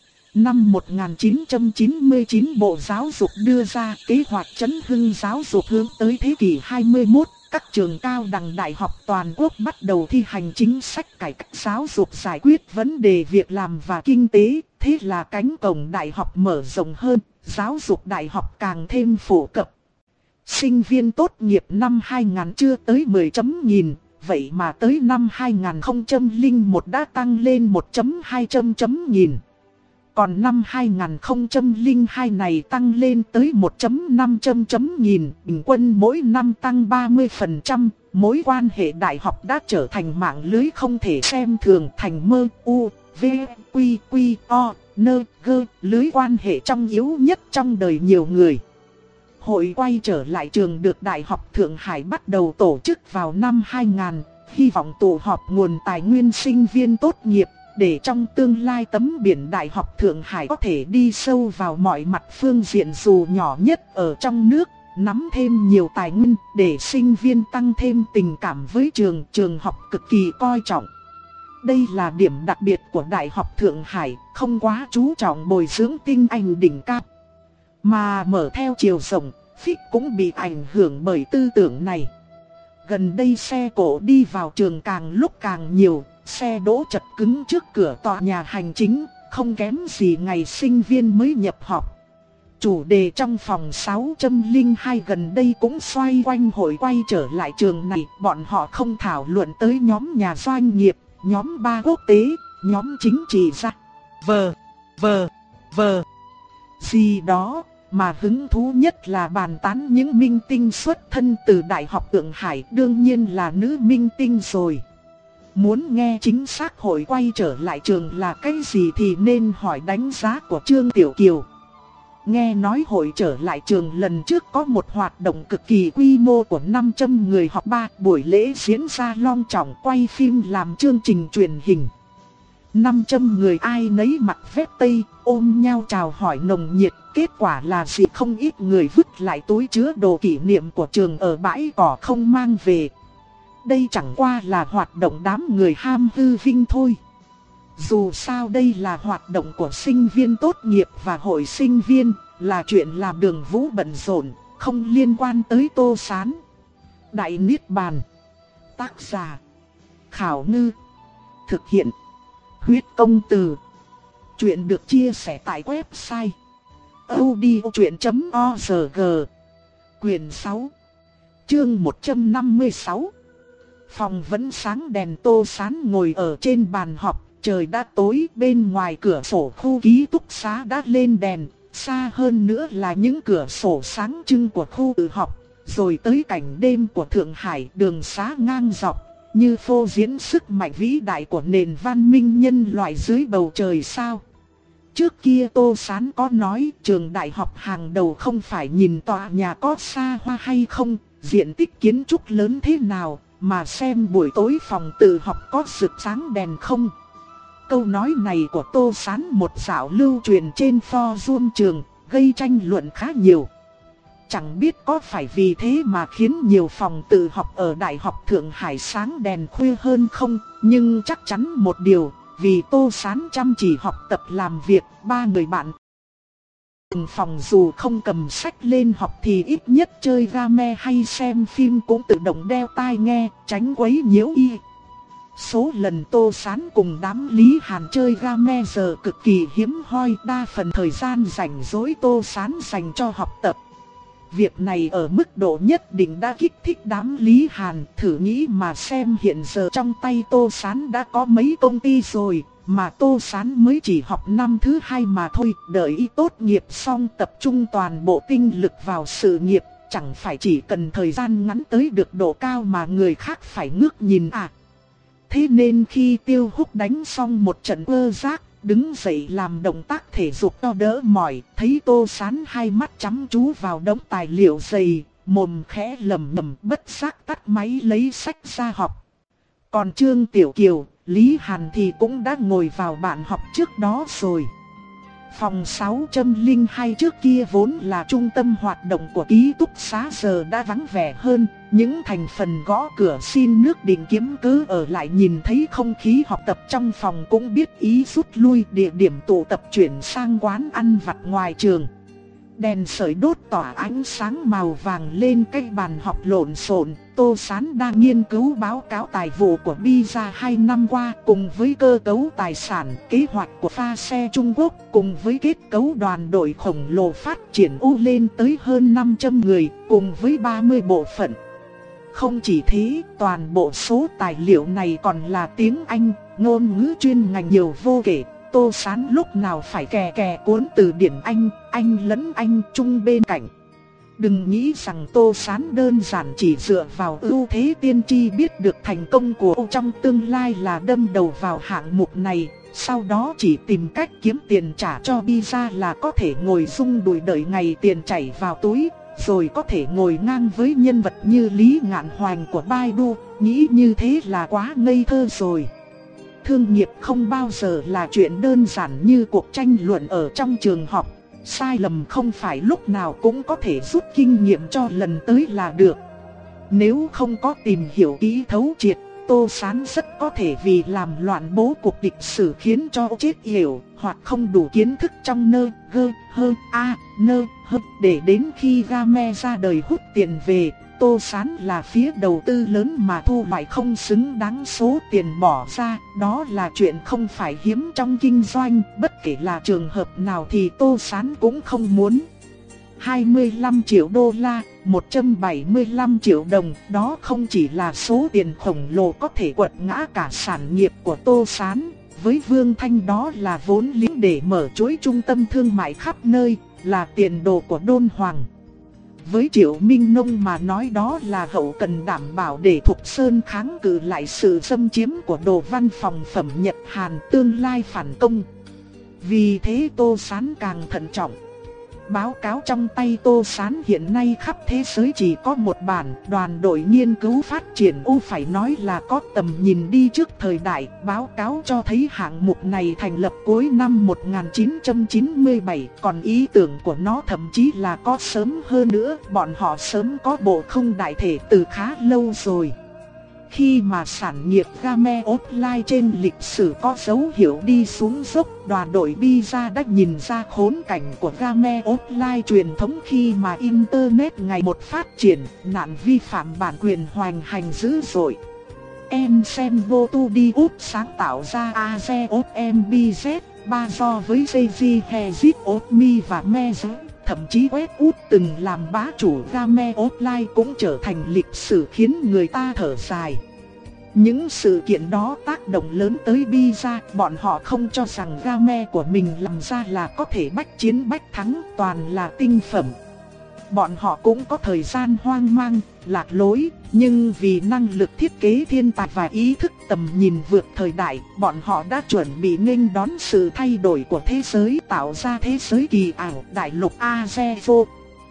Năm một nghìn chín trăm chín mươi chín, Bộ Giáo dục đưa ra kế hoạch chấn hưng giáo dục hướng tới thế kỷ hai mươi mốt. Các trường cao đẳng đại học toàn quốc bắt đầu thi hành chính sách cải cách giáo dục giải quyết vấn đề việc làm và kinh tế. Thế là cánh cổng đại học mở rộng hơn, giáo dục đại học càng thêm phổ cập. Sinh viên tốt nghiệp năm hai nghìn chưa tới mười chấm nghìn, vậy mà tới năm hai nghìn không trăm lẻ một đã tăng lên một phẩy hai chấm chấm nghìn. Còn năm hai nghìn không trăm lẻ hai này tăng lên tới một phẩy năm chấm chấm nghìn, bình quân mỗi năm tăng ba mươi phần trăm. Mối quan hệ đại học đã trở thành mạng lưới không thể xem thường, thành mơ, u, v, quy, quy, o, nơ, gơ, lưới quan hệ trọng yếu nhất trong đời nhiều người. Hội quay trở lại trường được Đại học Thượng Hải bắt đầu tổ chức vào năm hai nghìn, hy vọng tụ họp nguồn tài nguyên sinh viên tốt nghiệp, để trong tương lai tấm biển Đại học Thượng Hải có thể đi sâu vào mọi mặt phương diện dù nhỏ nhất ở trong nước, nắm thêm nhiều tài nguyên để sinh viên tăng thêm tình cảm với trường, trường học cực kỳ coi trọng. Đây là điểm đặc biệt của Đại học Thượng Hải, không quá chú trọng bồi dưỡng tinh anh đỉnh cao, mà mở theo chiều rộng. Phích cũng bị ảnh hưởng bởi tư tưởng này. Gần đây xe cộ đi vào trường càng lúc càng nhiều, xe đỗ chật cứng trước cửa tòa nhà hành chính, không kém gì ngày sinh viên mới nhập học. Chủ đề trong phòng sáu trăm lẻ hai gần đây cũng xoay quanh hội quay trở lại trường này. Bọn họ không thảo luận tới nhóm nhà doanh nghiệp, nhóm ba quốc tế, nhóm chính trị gia, vờ, vờ, vờ, gì đó. Mà hứng thú nhất là bàn tán những minh tinh xuất thân từ Đại học Thượng Hải, đương nhiên là nữ minh tinh rồi. Muốn nghe chính xác hội quay trở lại trường là cái gì thì nên hỏi đánh giá của Trương Tiểu Kiều. Nghe nói hội trở lại trường lần trước có một hoạt động cực kỳ quy mô của năm trăm người học ba, buổi lễ diễn ra long trọng, quay phim làm chương trình truyền hình. năm trăm người ai nấy mặc vest tây, ôm nhau chào hỏi nồng nhiệt. Kết quả là gì? Không ít người vứt lại túi chứa đồ kỷ niệm của trường ở bãi cỏ không mang về. Đây chẳng qua là hoạt động đám người ham hư vinh thôi. Dù sao đây là hoạt động của sinh viên tốt nghiệp và hội sinh viên, là chuyện làm Đường Vũ bận rộn, không liên quan tới Tô Sán. Đại Niết Bàn. Tác giả Khảo Ngư. Thực hiện Huyết Công Từ. Chuyện được chia sẻ tại website audiochuyện chấm org. Quyền sáu, chương một trăm năm mươi sáu. Phòng vẫn sáng đèn. Tô Sán ngồi ở trên bàn họp, trời đã tối, bên ngoài cửa sổ khu ký túc xá đã lên đèn, xa hơn nữa là những cửa sổ sáng trưng của khu tự học, rồi tới cảnh đêm của Thượng Hải, đường xá ngang dọc, như phô diễn sức mạnh vĩ đại của nền văn minh nhân loại dưới bầu trời sao. Trước kia Tô Sán có nói trường đại học hàng đầu không phải nhìn tòa nhà có xa hoa hay không, diện tích kiến trúc lớn thế nào, mà xem buổi tối phòng tự học có rực sáng đèn không. Câu nói này của Tô Sán một dạo lưu truyền trên forum trường, gây tranh luận khá nhiều. Chẳng biết có phải vì thế mà khiến nhiều phòng tự học ở Đại học Thượng Hải sáng đèn khuya hơn không, nhưng chắc chắn một điều, vì Tô Sán chăm chỉ học tập làm việc, ba người bạn cùng phòng dù không cầm sách lên học thì ít nhất chơi game hay xem phim cũng tự động đeo tai nghe, tránh quấy nhiễu y. Số lần Tô Sán cùng đám Lý Hàn chơi game giờ cực kỳ hiếm hoi, đa phần thời gian rảnh rỗi Tô Sán dành cho học tập. Việc này ở mức độ nhất định đã kích thích đám Lý Hàn, thử nghĩ mà xem hiện giờ trong tay Tô Sán đã có mấy công ty rồi, mà Tô Sán mới chỉ học năm thứ hai mà thôi, đợi y tốt nghiệp xong tập trung toàn bộ tinh lực vào sự nghiệp, chẳng phải chỉ cần thời gian ngắn tới được độ cao mà người khác phải ngước nhìn à. Thế nên khi Tiêu Húc đánh xong một trận ơ giác, đứng dậy làm động tác thể dục cho đỡ mỏi, thấy Tô Sán hai mắt chăm chú vào đống tài liệu dày, mồm khẽ lẩm nhẩm, bất giác tắt máy lấy sách ra học. Còn Trương Tiểu Kiều, Lý Hàn thì cũng đã ngồi vào bàn học trước đó rồi. Phòng sáu không hai trước kia vốn là trung tâm hoạt động của ký túc xá giờ đã vắng vẻ hơn, những thành phần gõ cửa xin nước định kiếm cứ ở lại nhìn thấy không khí học tập trong phòng cũng biết ý rút lui, địa điểm tụ tập chuyển sang quán ăn vặt ngoài trường. Đèn sưởi đốt tỏa ánh sáng màu vàng lên cái bàn học lộn xộn. Tô Sán đang nghiên cứu báo cáo tài vụ của Pizza hai năm qua, cùng với cơ cấu tài sản, kế hoạch của pha xe Trung Quốc, cùng với kết cấu đoàn đội khổng lồ phát triển U lên tới hơn năm trăm người, cùng với ba mươi bộ phận. Không chỉ thế, toàn bộ số tài liệu này còn là tiếng Anh, ngôn ngữ chuyên ngành nhiều vô kể. Tô Sán lúc nào phải kè kè cuốn từ điển Anh, Anh lẫn Anh Trung bên cạnh. Đừng nghĩ rằng Tô Sán đơn giản chỉ dựa vào ưu thế tiên tri biết được thành công của Âu trong tương lai là đâm đầu vào hạng mục này, sau đó chỉ tìm cách kiếm tiền trả cho Pizza là có thể ngồi rung đùi đợi ngày tiền chảy vào túi, rồi có thể ngồi ngang với nhân vật như Lý Ngạn Hoành của Baidu, nghĩ như thế là quá ngây thơ rồi. Thương nghiệp không bao giờ là chuyện đơn giản như cuộc tranh luận ở trong trường học. Sai lầm không phải lúc nào cũng có thể rút kinh nghiệm cho lần tới là được. Nếu không có tìm hiểu kỹ thấu triệt, Tô Sán rất có thể vì làm loạn bố cục lịch sử khiến cho chết yểu, hoặc không đủ kiến thức trong nơ, gơ, hơ, a, nơ, hơ, để đến khi game ra đời hút tiền về. Tô Sán là phía đầu tư lớn mà thu lại không xứng đáng số tiền bỏ ra, đó là chuyện không phải hiếm trong kinh doanh, bất kể là trường hợp nào thì Tô Sán cũng không muốn. hai mươi lăm triệu đô la, một trăm bảy mươi lăm triệu đồng, đó không chỉ là số tiền khổng lồ có thể quật ngã cả sản nghiệp của Tô Sán, với Vương Thanh đó là vốn liếng để mở chuỗi trung tâm thương mại khắp nơi, là tiền đồ của Đôn Hoàng. Với Triệu Minh Nông mà nói đó là hậu cần đảm bảo để Thục Sơn kháng cự lại sự xâm chiếm của đồ văn phòng phẩm Nhật Hàn tương lai phản công. Vì thế Tô Sán càng thận trọng. Báo cáo trong tay Tô Sán hiện nay khắp thế giới chỉ có một bản, đoàn đội nghiên cứu phát triển U phải nói là có tầm nhìn đi trước thời đại. Báo cáo cho thấy hạng mục này thành lập cuối năm một nghìn chín trăm chín mươi bảy, còn ý tưởng của nó thậm chí là có sớm hơn nữa, bọn họ sớm có bộ không đại thể từ khá lâu rồi. Khi mà sản nghiệp game offline trên lịch sử có dấu hiệu đi xuống dốc, đoàn đội Pizza đã nhìn ra khốn cảnh của game offline truyền thống khi mà Internet ngày một phát triển, nạn vi phạm bản quyền hoành hành dữ dội. Em xem Gotudius sáng tạo ra AZOMBZ, ba do với Seiji Hezit Otmi và Meze. Thậm chí web út từng làm bá chủ game offline cũng trở thành lịch sử khiến người ta thở dài. Những sự kiện đó tác động lớn tới Pizza, bọn họ không cho rằng game của mình làm ra là có thể bách chiến bách thắng, toàn là tinh phẩm. bọn họ cũng có thời gian hoang mang, lạc lối, nhưng vì năng lực thiết kế thiên tài và ý thức tầm nhìn vượt thời đại, bọn họ đã chuẩn bị nghênh đón sự thay đổi của thế giới, tạo ra thế giới kỳ ảo đại lục Azevo.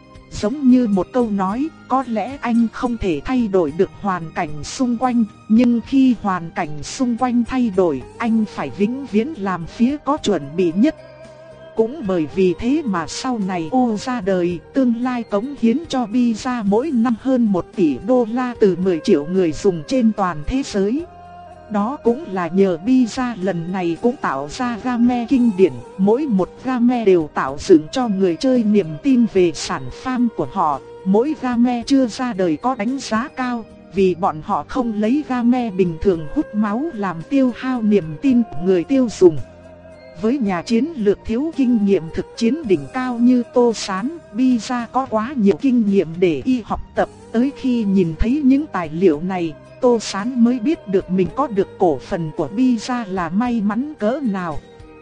Giống như một câu nói, có lẽ anh không thể thay đổi được hoàn cảnh xung quanh, nhưng khi hoàn cảnh xung quanh thay đổi, anh phải vĩnh viễn làm phía có chuẩn bị nhất. Cũng bởi vì thế mà sau này ô ra đời, tương lai cống hiến cho Pizza mỗi năm hơn một tỷ đô la từ mười triệu người dùng trên toàn thế giới. Đó cũng là nhờ Pizza lần này cũng tạo ra game kinh điển, mỗi một game đều tạo dựng cho người chơi niềm tin về sản phẩm của họ. Mỗi game chưa ra đời có đánh giá cao, vì bọn họ không lấy game bình thường hút máu làm tiêu hao niềm tin của người tiêu dùng. Với nhà chiến lược thiếu kinh nghiệm thực chiến đỉnh cao như Tô Sán, Pizza có quá nhiều kinh nghiệm để y học tập. Tới khi nhìn thấy những tài liệu này, Tô Sán mới biết được mình có được cổ phần của Pizza là may mắn cỡ nào.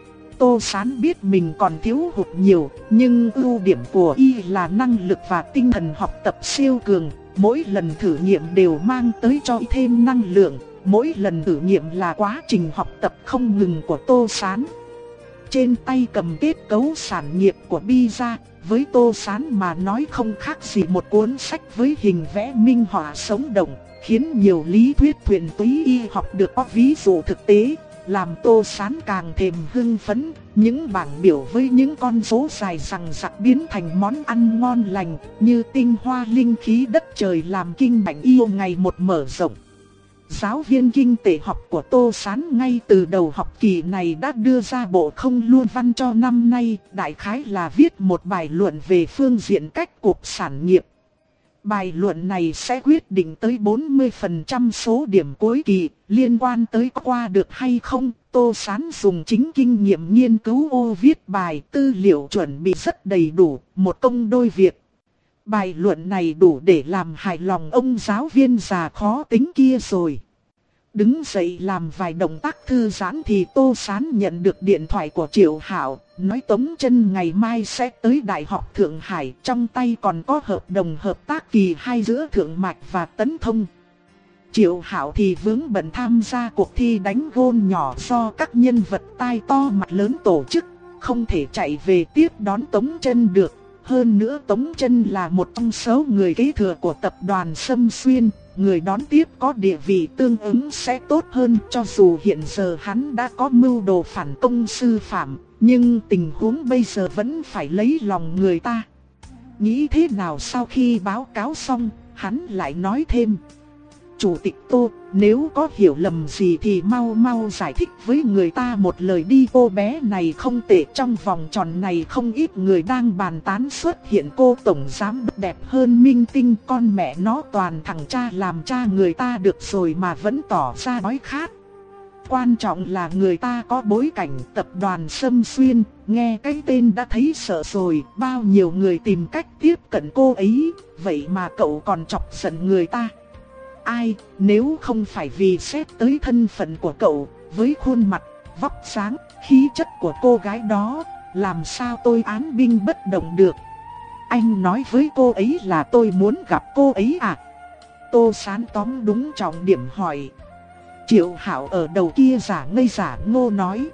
Tô Sán biết mình còn thiếu hụt nhiều, nhưng ưu điểm của y là năng lực và tinh thần học tập siêu cường. Mỗi lần thử nghiệm đều mang tới cho y thêm năng lượng, mỗi lần thử nghiệm là quá trình học tập không ngừng của Tô Sán. Trên tay cầm kết cấu sản nghiệp của Pizza, với Tô Sán mà nói không khác gì một cuốn sách với hình vẽ minh họa sống động, khiến nhiều lý thuyết thuyền túy y học được có ví dụ thực tế, làm Tô Sán càng thêm hưng phấn. Những bảng biểu với những con số dài rằng rặc biến thành món ăn ngon lành, như tinh hoa linh khí đất trời làm kinh mạch yêu ngày một mở rộng. Giáo viên kinh tế học của Tô Sán ngay từ đầu học kỳ này đã đưa ra bộ không luân văn cho năm nay, đại khái là viết một bài luận về phương diện cách cục sản nghiệp. Bài luận này sẽ quyết định tới bốn mươi phần trăm số điểm cuối kỳ, liên quan tới có qua được hay không. Tô Sán dùng chính kinh nghiệm nghiên cứu ô viết bài, tư liệu chuẩn bị rất đầy đủ, một công đôi việc. Bài luận này đủ để làm hài lòng ông giáo viên già khó tính kia rồi. Đứng dậy làm vài động tác thư giãn thì Tô Sán nhận được điện thoại của Triệu Hạo, nói Tống Chân ngày mai sẽ tới Đại học Thượng Hải, trong tay còn có hợp đồng hợp tác kỳ hai giữa Thượng Mạch và Tấn Thông. Triệu Hạo thì vướng bận tham gia cuộc thi đánh gôn nhỏ do các nhân vật tai to mặt lớn tổ chức, không thể chạy về tiếp đón Tống Chân được. Hơn nữa Tống Chân là một trong số người kế thừa của tập đoàn Sâm Xuyên, người đón tiếp có địa vị tương ứng sẽ tốt hơn. Cho dù hiện giờ hắn đã có mưu đồ phản công sư phạm, nhưng tình huống bây giờ vẫn phải lấy lòng người ta. Nghĩ thế nào sau khi báo cáo xong, hắn lại nói thêm: Chủ tịch Tô, nếu có hiểu lầm gì thì mau mau giải thích với người ta một lời đi. Cô bé này không tệ, trong vòng tròn này không ít người đang bàn tán xuất hiện cô tổng giám đốc đẹp hơn Minh Tinh. Con mẹ nó toàn thằng cha làm cha người ta được rồi mà vẫn tỏ ra đói khát. Quan trọng là người ta có bối cảnh tập đoàn Sâm Xuyên, nghe cái tên đã thấy sợ rồi. Bao nhiêu người tìm cách tiếp cận cô ấy, vậy mà cậu còn chọc giận người ta. Ai, nếu không phải vì xét tới thân phận của cậu, với khuôn mặt, vóc dáng, khí chất của cô gái đó, làm sao tôi án binh bất động được. Anh nói với cô ấy là tôi muốn gặp cô ấy à? Tô Sán tóm đúng trọng điểm hỏi. Triệu Hạo ở đầu kia giả ngây giả ngô nói: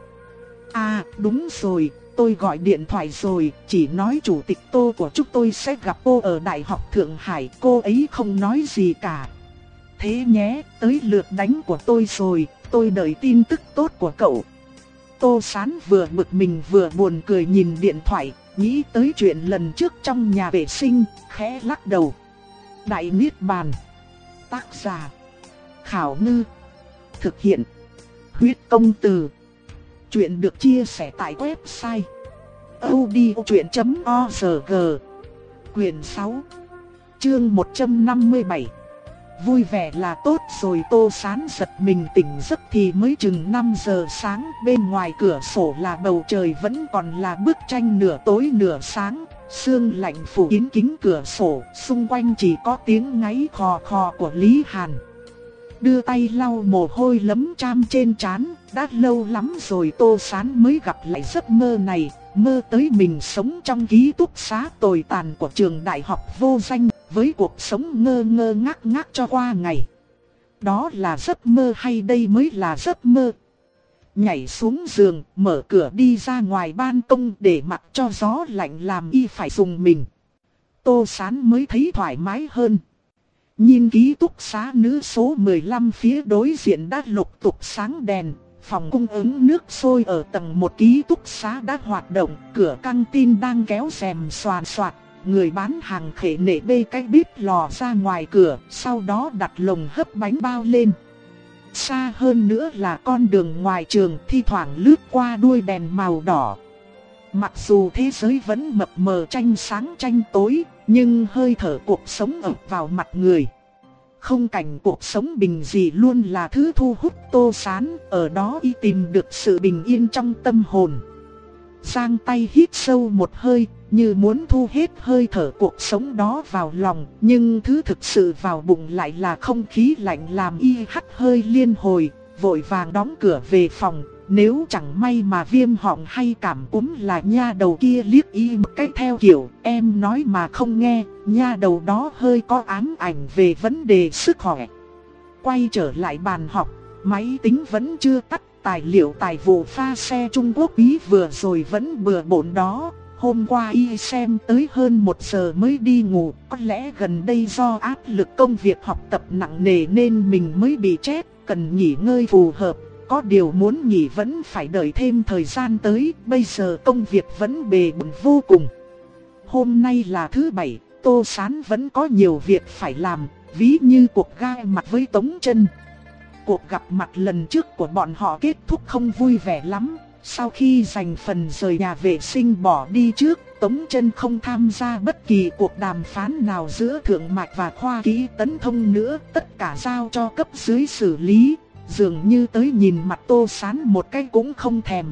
À đúng rồi, tôi gọi điện thoại rồi, chỉ nói chủ tịch Tô của chúng tôi sẽ gặp cô ở Đại học Thượng Hải, cô ấy không nói gì cả. Thế nhé, tới lượt đánh của tôi rồi, tôi đợi tin tức tốt của cậu. Tô Sán vừa bực mình vừa buồn cười nhìn điện thoại, nghĩ tới chuyện lần trước trong nhà vệ sinh, khẽ lắc đầu. Đại Niết Bàn. Tác giả: Khảo Ngư. Thực hiện: Huyết Công Từ. Chuyện được chia sẻ tại website audiochuyện chấm org. Quyền sáu, chương một trăm năm mươi bảy. Vui vẻ là tốt rồi. Tô Sán giật mình tỉnh giấc thì mới chừng năm giờ sáng. Bên ngoài cửa sổ là bầu trời vẫn còn là bức tranh nửa tối nửa sáng. Sương lạnh phủ kín kính cửa sổ, xung quanh chỉ có tiếng ngáy khò khò của Lý Hàn. Đưa tay lau mồ hôi lấm tram trên trán, đã lâu lắm rồi Tô Sán mới gặp lại giấc mơ này. mơ tới mình sống trong ký túc xá tồi tàn của trường đại học vô danh, với cuộc sống ngơ ngơ ngác ngác cho qua ngày. Đó là giấc mơ hay đây mới là giấc mơ? Nhảy xuống giường, mở cửa đi ra ngoài ban công để mặc cho gió lạnh làm y phải dùng mình. Tô Sán mới thấy thoải mái hơn. Nhìn ký túc xá nữ số mười lăm phía đối diện đã lục tục sáng đèn. Phòng cung ứng nước sôi ở tầng một ký túc xá đã hoạt động. Cửa căng tin đang kéo rèm xoàn xoạt. Người bán hàng khệ nệ bê cái bếp lò ra ngoài cửa. Sau đó đặt lồng hấp bánh bao lên. Xa hơn nữa là con đường ngoài trường thi thoảng lướt qua đuôi đèn màu đỏ. Mặc dù thế giới vẫn mập mờ tranh sáng tranh tối, nhưng hơi thở cuộc sống ập vào mặt người. Không cảnh cuộc sống bình dị luôn là thứ thu hút Tô Sán, ở đó y tìm được sự bình yên trong tâm hồn. Giang tay hít sâu một hơi, như muốn thu hết hơi thở cuộc sống đó vào lòng, nhưng thứ thực sự vào bụng lại là không khí lạnh làm y hắt hơi liên hồi, vội vàng đóng cửa về phòng. Nếu chẳng may mà viêm họng hay cảm cúm là nha đầu kia liếc y một cách theo kiểu em nói mà không nghe, nha đầu đó hơi có ám ảnh về vấn đề sức khỏe. Quay trở lại bàn học, máy tính vẫn chưa tắt, tài liệu tài vụ pha xe Trung Quốc ý vừa rồi vẫn bừa bộn đó. Hôm qua y xem tới hơn một giờ mới đi ngủ, có lẽ gần đây do áp lực công việc học tập nặng nề nên mình mới bị chết, cần nghỉ ngơi phù hợp. Có điều muốn nghỉ vẫn phải đợi thêm thời gian tới, bây giờ công việc vẫn bề bộn vô cùng. Hôm nay là thứ bảy, Tô Sán vẫn có nhiều việc phải làm, ví như cuộc gai mặt với Tống Trân. Cuộc gặp mặt lần trước của bọn họ kết thúc không vui vẻ lắm. Sau khi giành phần rời nhà vệ sinh bỏ đi trước, Tống Trân không tham gia bất kỳ cuộc đàm phán nào giữa Thượng Mạch và Khoa Kỹ Tấn Thông nữa, tất cả giao cho cấp dưới xử lý. Dường như tới nhìn mặt Tô Sán một cái cũng không thèm.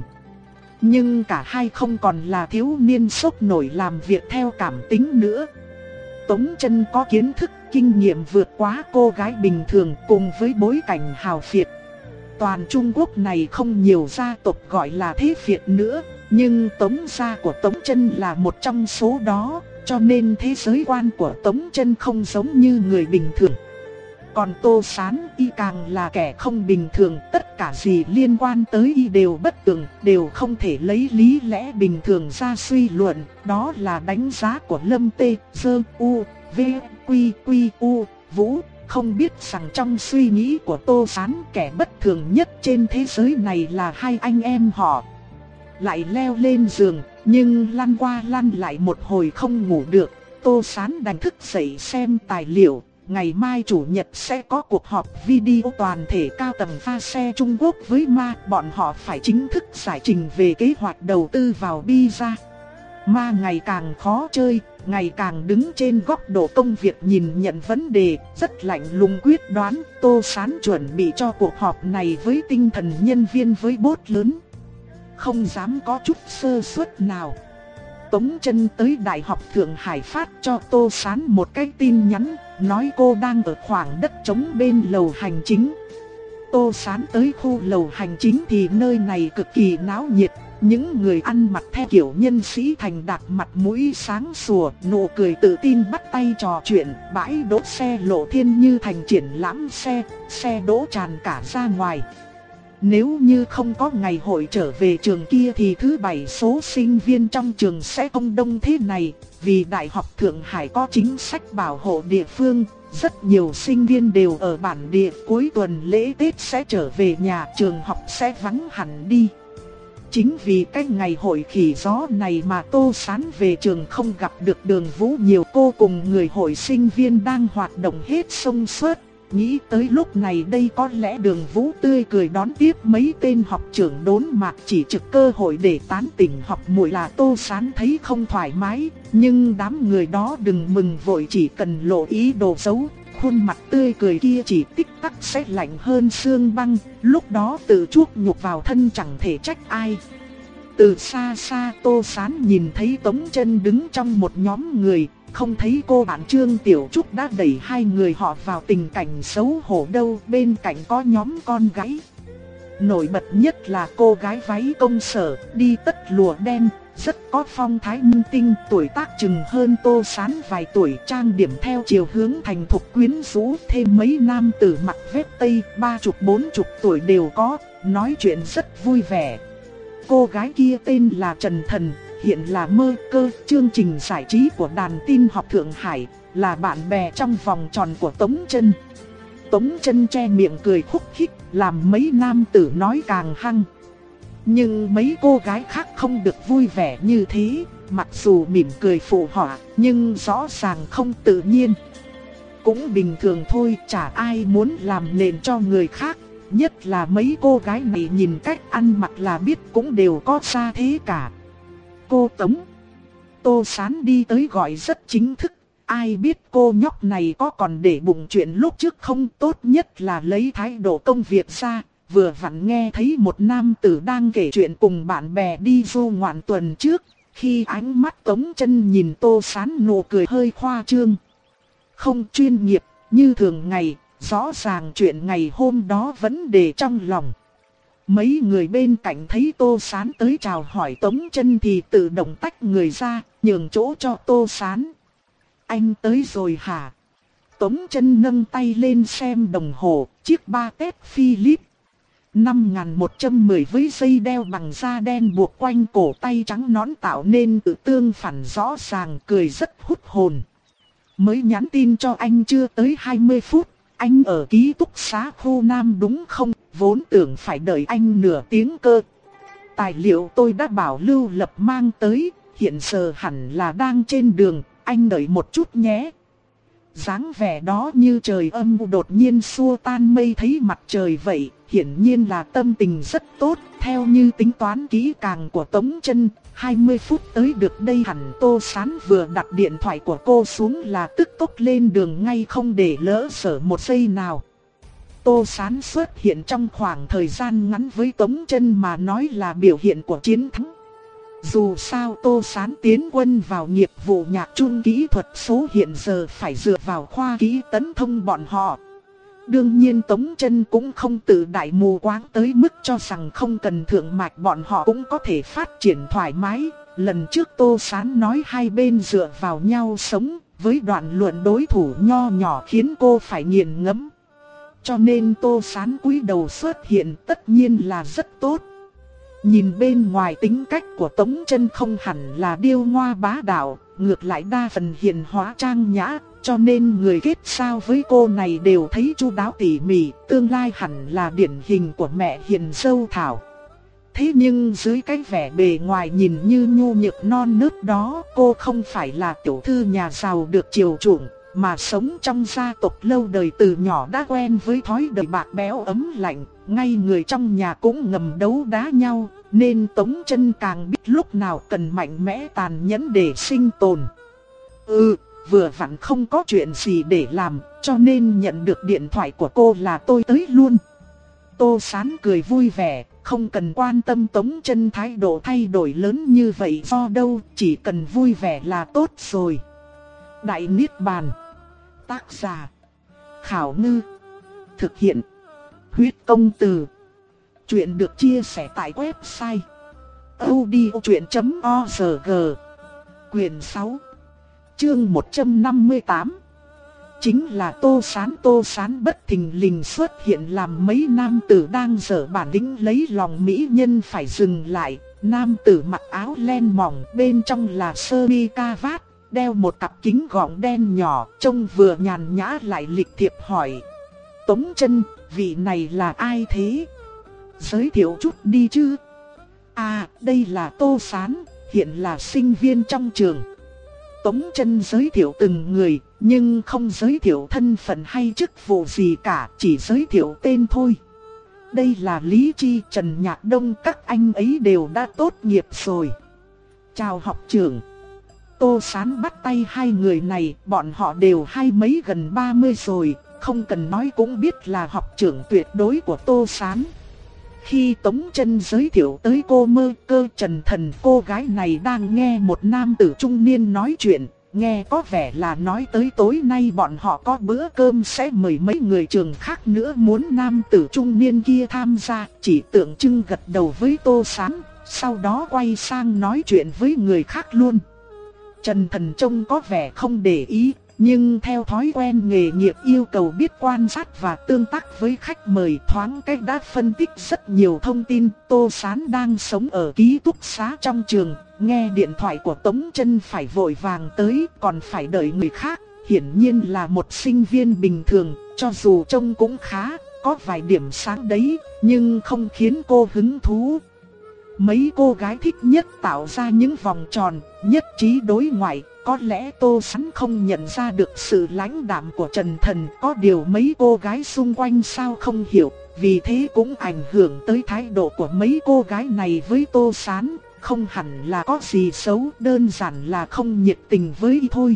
Nhưng cả hai không còn là thiếu niên sốc nổi làm việc theo cảm tính nữa. Tống Trân có kiến thức, kinh nghiệm vượt quá cô gái bình thường cùng với bối cảnh hào phiệt. Toàn Trung Quốc này không nhiều gia tộc gọi là thế phiệt nữa, nhưng Tống gia của Tống Trân là một trong số đó, cho nên thế giới quan của Tống Trân không giống như người bình thường. Còn Tô Sán y càng là kẻ không bình thường, tất cả gì liên quan tới y đều bất tường, đều không thể lấy lý lẽ bình thường ra suy luận. Đó là đánh giá của Lâm Tê, Dơ, U, V, Quy, Quy, U, Vũ. Không biết rằng trong suy nghĩ của Tô Sán kẻ bất thường nhất trên thế giới này là hai anh em họ. Lại leo lên giường, nhưng lăn qua lăn lại một hồi không ngủ được. Tô Sán đành thức dậy xem tài liệu. Ngày mai chủ nhật sẽ có cuộc họp video toàn thể cao tầng pha xe Trung Quốc với Ma. Bọn họ phải chính thức giải trình về kế hoạch đầu tư vào Pizza. Ma ngày càng khó chơi, ngày càng đứng trên góc độ công việc nhìn nhận vấn đề, rất lạnh lùng quyết đoán. Tô Sán chuẩn bị cho cuộc họp này với tinh thần nhân viên với bốt lớn, không dám có chút sơ suất nào. Tống Trân tới Đại học Thượng Hải phát cho Tô Sán một cái tin nhắn, nói cô đang ở khoảng đất trống bên lầu hành chính. Tô Sán tới khu lầu hành chính thì nơi này cực kỳ náo nhiệt. Những người ăn mặc theo kiểu nhân sĩ thành đạt, mặt mũi sáng sủa, nụ cười tự tin bắt tay trò chuyện. Bãi đỗ xe Lộ Thiên như thành triển lãm xe, xe đỗ tràn cả ra ngoài. Nếu như không có ngày hội trở về trường kia thì thứ bảy số sinh viên trong trường sẽ không đông thế này. Vì Đại học Thượng Hải có chính sách bảo hộ địa phương, rất nhiều sinh viên đều ở bản địa, cuối tuần lễ Tết sẽ trở về nhà, trường học sẽ vắng hẳn đi. Chính vì cái ngày hội khỉ gió này mà Tô Sán về trường không gặp được Đường Vũ nhiều. Cô cùng người hội sinh viên đang hoạt động hết xông suốt. Nghĩ tới lúc này đây có lẽ Đường Vũ tươi cười đón tiếp mấy tên học trưởng đốn mạc chỉ trực cơ hội để tán tỉnh học muội là Tô Sán thấy không thoải mái. Nhưng đám người đó đừng mừng vội, chỉ cần lộ ý đồ xấu, khuôn mặt tươi cười kia chỉ tích tắc sẽ lạnh hơn xương băng. Lúc đó tự chuốc nhục vào thân chẳng thể trách ai. Từ xa xa Tô Sán nhìn thấy Tống Trân đứng trong một nhóm người. Không thấy cô bạn Trương Tiểu Trúc đã đẩy hai người họ vào tình cảnh xấu hổ đâu, bên cạnh có nhóm con gái. Nổi bật nhất là cô gái váy công sở, đi tất lụa đen, rất có phong thái minh tinh, tuổi tác chừng hơn Tô Sán vài tuổi, trang điểm theo chiều hướng thành thục quyến rũ. Thêm mấy nam tử mặc vest tây, ba chục bốn chục tuổi đều có, nói chuyện rất vui vẻ. Cô gái kia tên là Trần Thần, hiện là mơ cơ, chương trình giải trí của đàn tin học Thượng Hải, là bạn bè trong vòng tròn của Tống Chân. Tống Chân che miệng cười khúc khích, làm mấy nam tử nói càng hăng. Nhưng mấy cô gái khác không được vui vẻ như thế, mặc dù mỉm cười phụ họa, nhưng rõ ràng không tự nhiên. Cũng bình thường thôi, chả ai muốn làm nền cho người khác, nhất là mấy cô gái này nhìn cách ăn mặc là biết cũng đều có gia thế cả. Cô Tống. Tô Sán đi tới gọi rất chính thức. Ai biết cô nhóc này có còn để bụng chuyện lúc trước không, tốt nhất là lấy thái độ công việc ra. Vừa vặn nghe thấy một nam tử đang kể chuyện cùng bạn bè đi du ngoạn tuần trước. Khi ánh mắt Tống Chân nhìn Tô Sán, nụ cười hơi khoa trương, không chuyên nghiệp như thường ngày. Rõ ràng chuyện ngày hôm đó vẫn để trong lòng. Mấy người bên cạnh thấy Tô Sán tới chào hỏi Tống Chân thì tự động tách người ra, nhường chỗ cho Tô Sán. Anh tới rồi hả? Tống Chân nâng tay lên xem đồng hồ, chiếc ba tép Philip năm nghìn một trăm mười với dây đeo bằng da đen buộc quanh cổ tay trắng nõn tạo nên tự tương phản rõ ràng, cười rất hút hồn. Mới nhắn tin cho anh chưa tới hai mươi phút, anh ở ký túc xá khu Nam đúng không? Vốn tưởng phải đợi anh nửa tiếng cơ. Tài liệu tôi đã bảo Lưu Lập mang tới, hiện giờ hẳn là đang trên đường, anh đợi một chút nhé. Dáng vẻ đó như trời âm u đột nhiên xua tan mây thấy mặt trời vậy, hiển nhiên là tâm tình rất tốt. Theo như tính toán kỹ càng của Tống Chân, hai mươi phút tới được đây hẳn. Tô Sán vừa đặt điện thoại của cô xuống là tức tốc lên đường ngay, không để lỡ sở một giây nào. Tô Sán xuất hiện trong khoảng thời gian ngắn với Tống Chân mà nói là biểu hiện của chiến thắng. Dù sao Tô Sán tiến quân vào nghiệp vụ nhạc chun kỹ thuật số, hiện giờ phải dựa vào khoa kỹ tấn thông bọn họ. Đương nhiên Tống Chân cũng không tự đại mù quáng tới mức cho rằng không cần thượng mạch bọn họ cũng có thể phát triển thoải mái. Lần trước Tô Sán nói hai bên dựa vào nhau sống, với đoạn luận đối thủ nho nhỏ khiến cô phải nghiền ngẫm. Cho nên Tô Sán cúi đầu xuất hiện tất nhiên là rất tốt. Nhìn bên ngoài tính cách của Tống Chân không hẳn là điêu ngoa bá đạo, ngược lại đa phần hiền hóa trang nhã, cho nên người kết giao với cô này đều thấy chu đáo tỉ mỉ, tương lai hẳn là điển hình của mẹ hiền dâu Thảo. Thế nhưng dưới cái vẻ bề ngoài nhìn như nhu nhược non nớt đó, cô không phải là tiểu thư nhà giàu được chiều chuộng, mà sống trong gia tộc lâu đời, từ nhỏ đã quen với thói đời bạc béo ấm lạnh, ngay người trong nhà cũng ngầm đấu đá nhau, nên Tống Chân càng biết lúc nào cần mạnh mẽ tàn nhẫn để sinh tồn. Ừ, vừa vặn không có chuyện gì để làm, cho nên nhận được điện thoại của cô là tôi tới luôn. Tô Sán cười vui vẻ, không cần quan tâm Tống Chân thái độ thay đổi lớn như vậy do đâu, chỉ cần vui vẻ là tốt rồi. Đại Niết Bàn. Tác giả Khảo Ngư. Thực hiện Huyết Công Từ. Chuyện được chia sẻ tại website audiochuyện chấm org. Quyền sáu, chương một trăm năm mươi tám. Chính là Tô Sán. Tô Sán bất thình lình xuất hiện làm mấy nam tử đang dở bản lĩnh lấy lòng mỹ nhân phải dừng lại. Nam tử mặc áo len mỏng, bên trong là sơ mi ca vát, đeo một cặp kính gọng đen nhỏ, trông vừa nhàn nhã lại lịch thiệp hỏi: Tống Chân, vị này là ai thế? Giới thiệu chút đi chứ. À, đây là Tô Sán, hiện là sinh viên trong trường. Tống Chân giới thiệu từng người, nhưng không giới thiệu thân phận hay chức vụ gì cả, chỉ giới thiệu tên thôi. Đây là Lý Chi, Trần Nhạc Đông, các anh ấy đều đã tốt nghiệp rồi. Chào học trưởng. Tô Sán bắt tay hai người này, bọn họ đều hai mấy gần ba mươi rồi, không cần nói cũng biết là học trưởng tuyệt đối của Tô Sán. Khi Tống Chân giới thiệu tới cô Mơ Cơ Trần Thần, cô gái này đang nghe một nam tử trung niên nói chuyện, nghe có vẻ là nói tới tối nay bọn họ có bữa cơm sẽ mời mấy người trường khác nữa muốn nam tử trung niên kia tham gia, chỉ tượng trưng gật đầu với Tô Sán, sau đó quay sang nói chuyện với người khác luôn. Trần Thần trông có vẻ không để ý, nhưng theo thói quen nghề nghiệp yêu cầu biết quan sát và tương tác với khách mời, thoáng cách đã phân tích rất nhiều thông tin. Tô Sán đang sống ở ký túc xá trong trường, nghe điện thoại của Tống Chân phải vội vàng tới, còn phải đợi người khác, hiển nhiên là một sinh viên bình thường, cho dù trông cũng khá, có vài điểm sáng đấy, nhưng không khiến cô hứng thú. Mấy cô gái thích nhất tạo ra những vòng tròn, nhất trí đối ngoại. Có lẽ Tô Sán không nhận ra được sự lãnh đạm của Trần Thần, có điều mấy cô gái xung quanh sao không hiểu, vì thế cũng ảnh hưởng tới thái độ của mấy cô gái này với Tô Sán. Không hẳn là có gì xấu, đơn giản là không nhiệt tình với y thôi.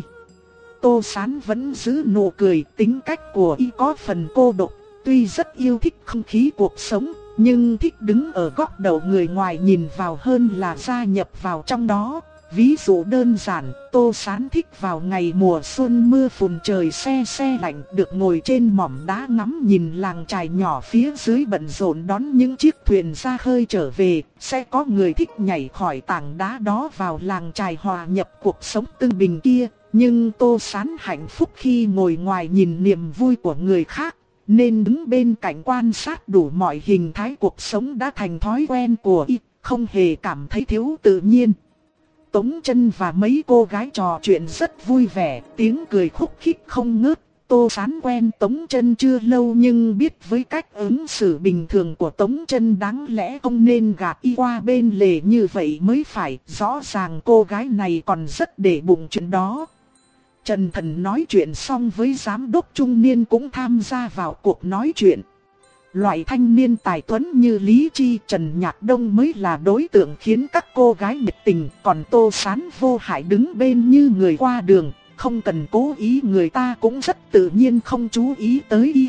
Tô Sán vẫn giữ nụ cười, tính cách của y có phần cô độc, tuy rất yêu thích không khí cuộc sống, nhưng thích đứng ở góc đầu người ngoài nhìn vào hơn là gia nhập vào trong đó. Ví dụ đơn giản, Tô Sán thích vào ngày mùa xuân mưa phùn trời se se lạnh, được ngồi trên mỏm đá ngắm nhìn làng chài nhỏ phía dưới bận rộn đón những chiếc thuyền ra khơi trở về. Sẽ có người thích nhảy khỏi tảng đá đó vào làng chài hòa nhập cuộc sống tưng bình kia. Nhưng Tô Sán hạnh phúc khi ngồi ngoài nhìn niềm vui của người khác, nên đứng bên cạnh quan sát đủ mọi hình thái cuộc sống đã thành thói quen của y, không hề cảm thấy thiếu tự nhiên. Tống Chân và mấy cô gái trò chuyện rất vui vẻ, tiếng cười khúc khích không ngớt. Tô Sán quen Tống Chân chưa lâu nhưng biết với cách ứng xử bình thường của Tống Chân đáng lẽ không nên gạt y qua bên lề như vậy mới phải. Rõ ràng cô gái này còn rất để bụng chuyện đó. Trần Thần nói chuyện xong với giám đốc trung niên cũng tham gia vào cuộc nói chuyện. Loại thanh niên tài tuấn như Lý Chi, Trần Nhạc Đông mới là đối tượng khiến các cô gái nhiệt tình, còn Tô Sán vô hại đứng bên như người qua đường, không cần cố ý người ta cũng rất tự nhiên không chú ý tới y.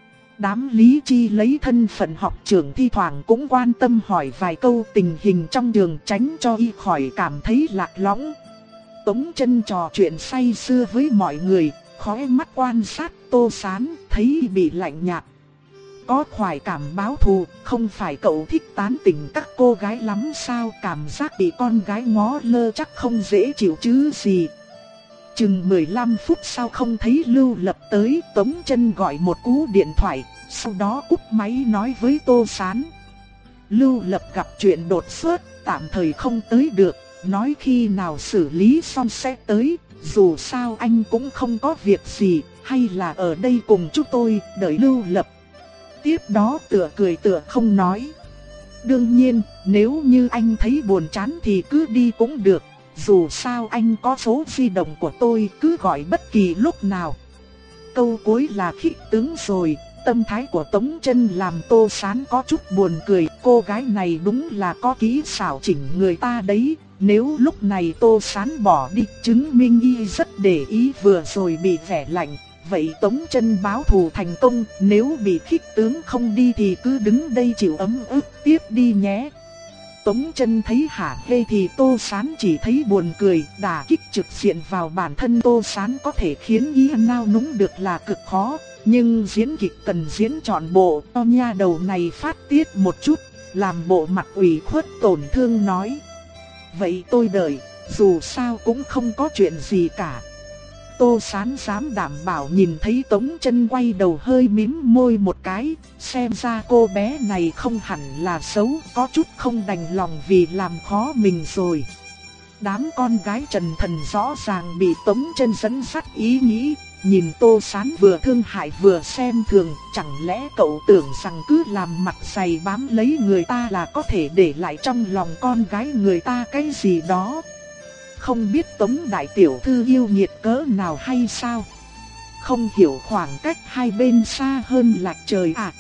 Đám Lý Chi lấy thân phận học trưởng thi thoảng cũng quan tâm hỏi vài câu tình hình trong trường tránh cho y khỏi cảm thấy lạc lõng. Tống Chân trò chuyện say sưa với mọi người, khóe mắt quan sát Tô Sán, thấy bị lạnh nhạt. Có khoái cảm báo thù, không phải cậu thích tán tỉnh các cô gái lắm sao? Cảm giác bị con gái ngó lơ chắc không dễ chịu chứ gì. Chừng mười lăm phút sau không thấy Lưu Lập tới, Tống Chân gọi một cú điện thoại, sau đó cúp máy nói với Tô Sán. Lưu Lập gặp chuyện đột xuất, tạm thời không tới được, nói khi nào xử lý xong sẽ tới, dù sao anh cũng không có việc gì, hay là ở đây cùng chúng tôi, đợi Lưu Lập. Tiếp đó tựa cười tựa không nói. Đương nhiên, nếu như anh thấy buồn chán thì cứ đi cũng được, dù sao anh có số di động của tôi, cứ gọi bất kỳ lúc nào. Câu cuối là khích tướng rồi. Tâm thái của Tống Chân làm Tô Sán có chút buồn cười, cô gái này đúng là có kỹ xảo chỉnh người ta đấy. Nếu lúc này Tô Sán bỏ đi, chứng minh y rất để ý vừa rồi bị vẻ lạnh. Vậy Tống Chân báo thù thành công, nếu bị khích tướng không đi thì cứ đứng đây chịu ấm ức tiếp đi nhé. Tống Chân thấy hả hê thì Tô Sán chỉ thấy buồn cười, đả kích trực diện vào bản thân Tô Sán có thể khiến y nao núng được là cực khó. Nhưng diễn kịch cần diễn trọn bộ, cho nha đầu này phát tiết một chút, làm bộ mặt ủy khuất tổn thương nói. Vậy tôi đợi, dù sao cũng không có chuyện gì cả. Tô Sán dám đảm bảo nhìn thấy Tống Chân quay đầu hơi mím môi một cái, xem ra cô bé này không hẳn là xấu, có chút không đành lòng vì làm khó mình rồi. Đám con gái Trần Thần rõ ràng bị Tống Chân dẫn dắt ý nghĩ, nhìn Tô Sán vừa thương hại vừa xem thường, chẳng lẽ cậu tưởng rằng cứ làm mặt dày bám lấy người ta là có thể để lại trong lòng con gái người ta cái gì đó. Không biết Tống đại tiểu thư yêu nghiệt cỡ nào hay sao? Không hiểu khoảng cách hai bên xa hơn lạc trời à?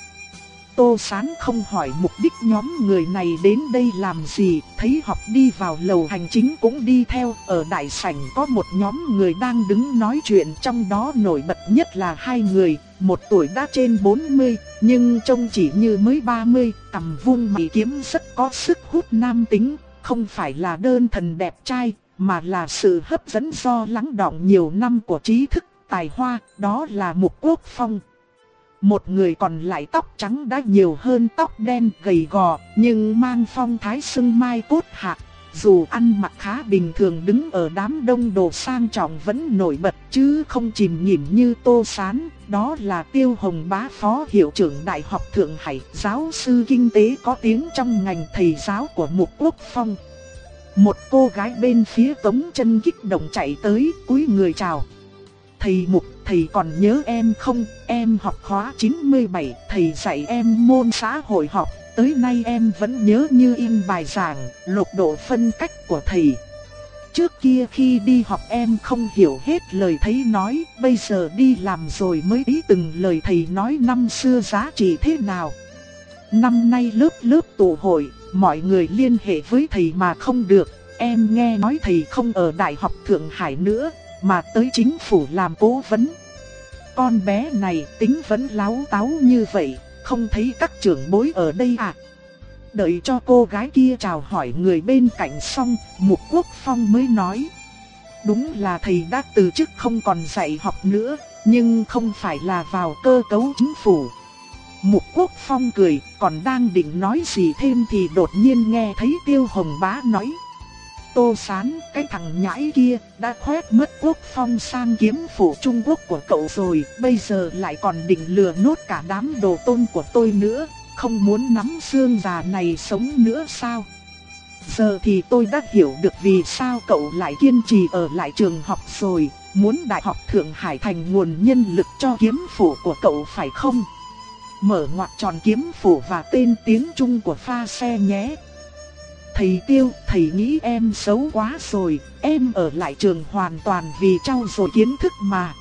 Tô Sán không hỏi mục đích nhóm người này đến đây làm gì, thấy học đi vào lầu hành chính cũng đi theo. Ở đại sảnh có một nhóm người đang đứng nói chuyện, trong đó nổi bật nhất là hai người, một tuổi đã trên bốn mươi, nhưng trông chỉ như mới ba mươi, cằm vuông mày kiếm rất có sức hút nam tính, không phải là đơn thần đẹp trai, mà là sự hấp dẫn do lắng đọng nhiều năm của trí thức, tài hoa, đó là Mục Quốc Phong. Một người còn lại tóc trắng đã nhiều hơn tóc đen, gầy gò, nhưng mang phong thái sưng mai cốt hạc. Dù ăn mặc khá bình thường, đứng ở đám đông đồ sang trọng vẫn nổi bật chứ không chìm nghỉm như Tô Sán. Đó là Tiêu Hồng Bá, phó hiệu trưởng Đại học Thượng Hải, giáo sư kinh tế có tiếng trong ngành thầy giáo của Mục Quốc Phong. Một cô gái bên phía Tống Chân kích động chạy tới, cúi người chào. Thầy Mục, thầy còn nhớ em không? Em học khóa chín mươi bảy, thầy dạy em môn xã hội học. Tới nay em vẫn nhớ như in bài giảng, lục độ phân cách của thầy. Trước kia khi đi học em không hiểu hết lời thầy nói, bây giờ đi làm rồi mới biết từng lời thầy nói năm xưa giá trị thế nào. Năm nay lớp lớp tụ hội, mọi người liên hệ với thầy mà không được. Em nghe nói thầy không ở Đại học Thượng Hải nữa, mà tới chính phủ làm cố vấn. Con bé này tính vẫn láo táo như vậy, không thấy các trưởng bối ở đây à? Đợi cho cô gái kia chào hỏi người bên cạnh xong, Mục Quốc Phong mới nói. Đúng là thầy đã từ chức không còn dạy học nữa, nhưng không phải là vào cơ cấu chính phủ. Mục Quốc Phong cười, còn đang định nói gì thêm thì đột nhiên nghe thấy Tiêu Hồng Bá nói. Tô Sán, cái thằng nhãi kia đã khoét mất Quốc Phong sang kiếm phủ Trung Quốc của cậu rồi, bây giờ lại còn định lừa nốt cả đám đồ tôn của tôi nữa, không muốn nắm xương già này sống nữa sao? Giờ thì tôi đã hiểu được vì sao cậu lại kiên trì ở lại trường học rồi, muốn Đại học Thượng Hải thành nguồn nhân lực cho kiếm phủ của cậu phải không? Mở ngoặc tròn kiếm phủ và tên tiếng Trung của pha xe nhé. Thầy Tiêu, thầy nghĩ em xấu quá rồi, em ở lại trường hoàn toàn vì trau dồi kiến thức mà.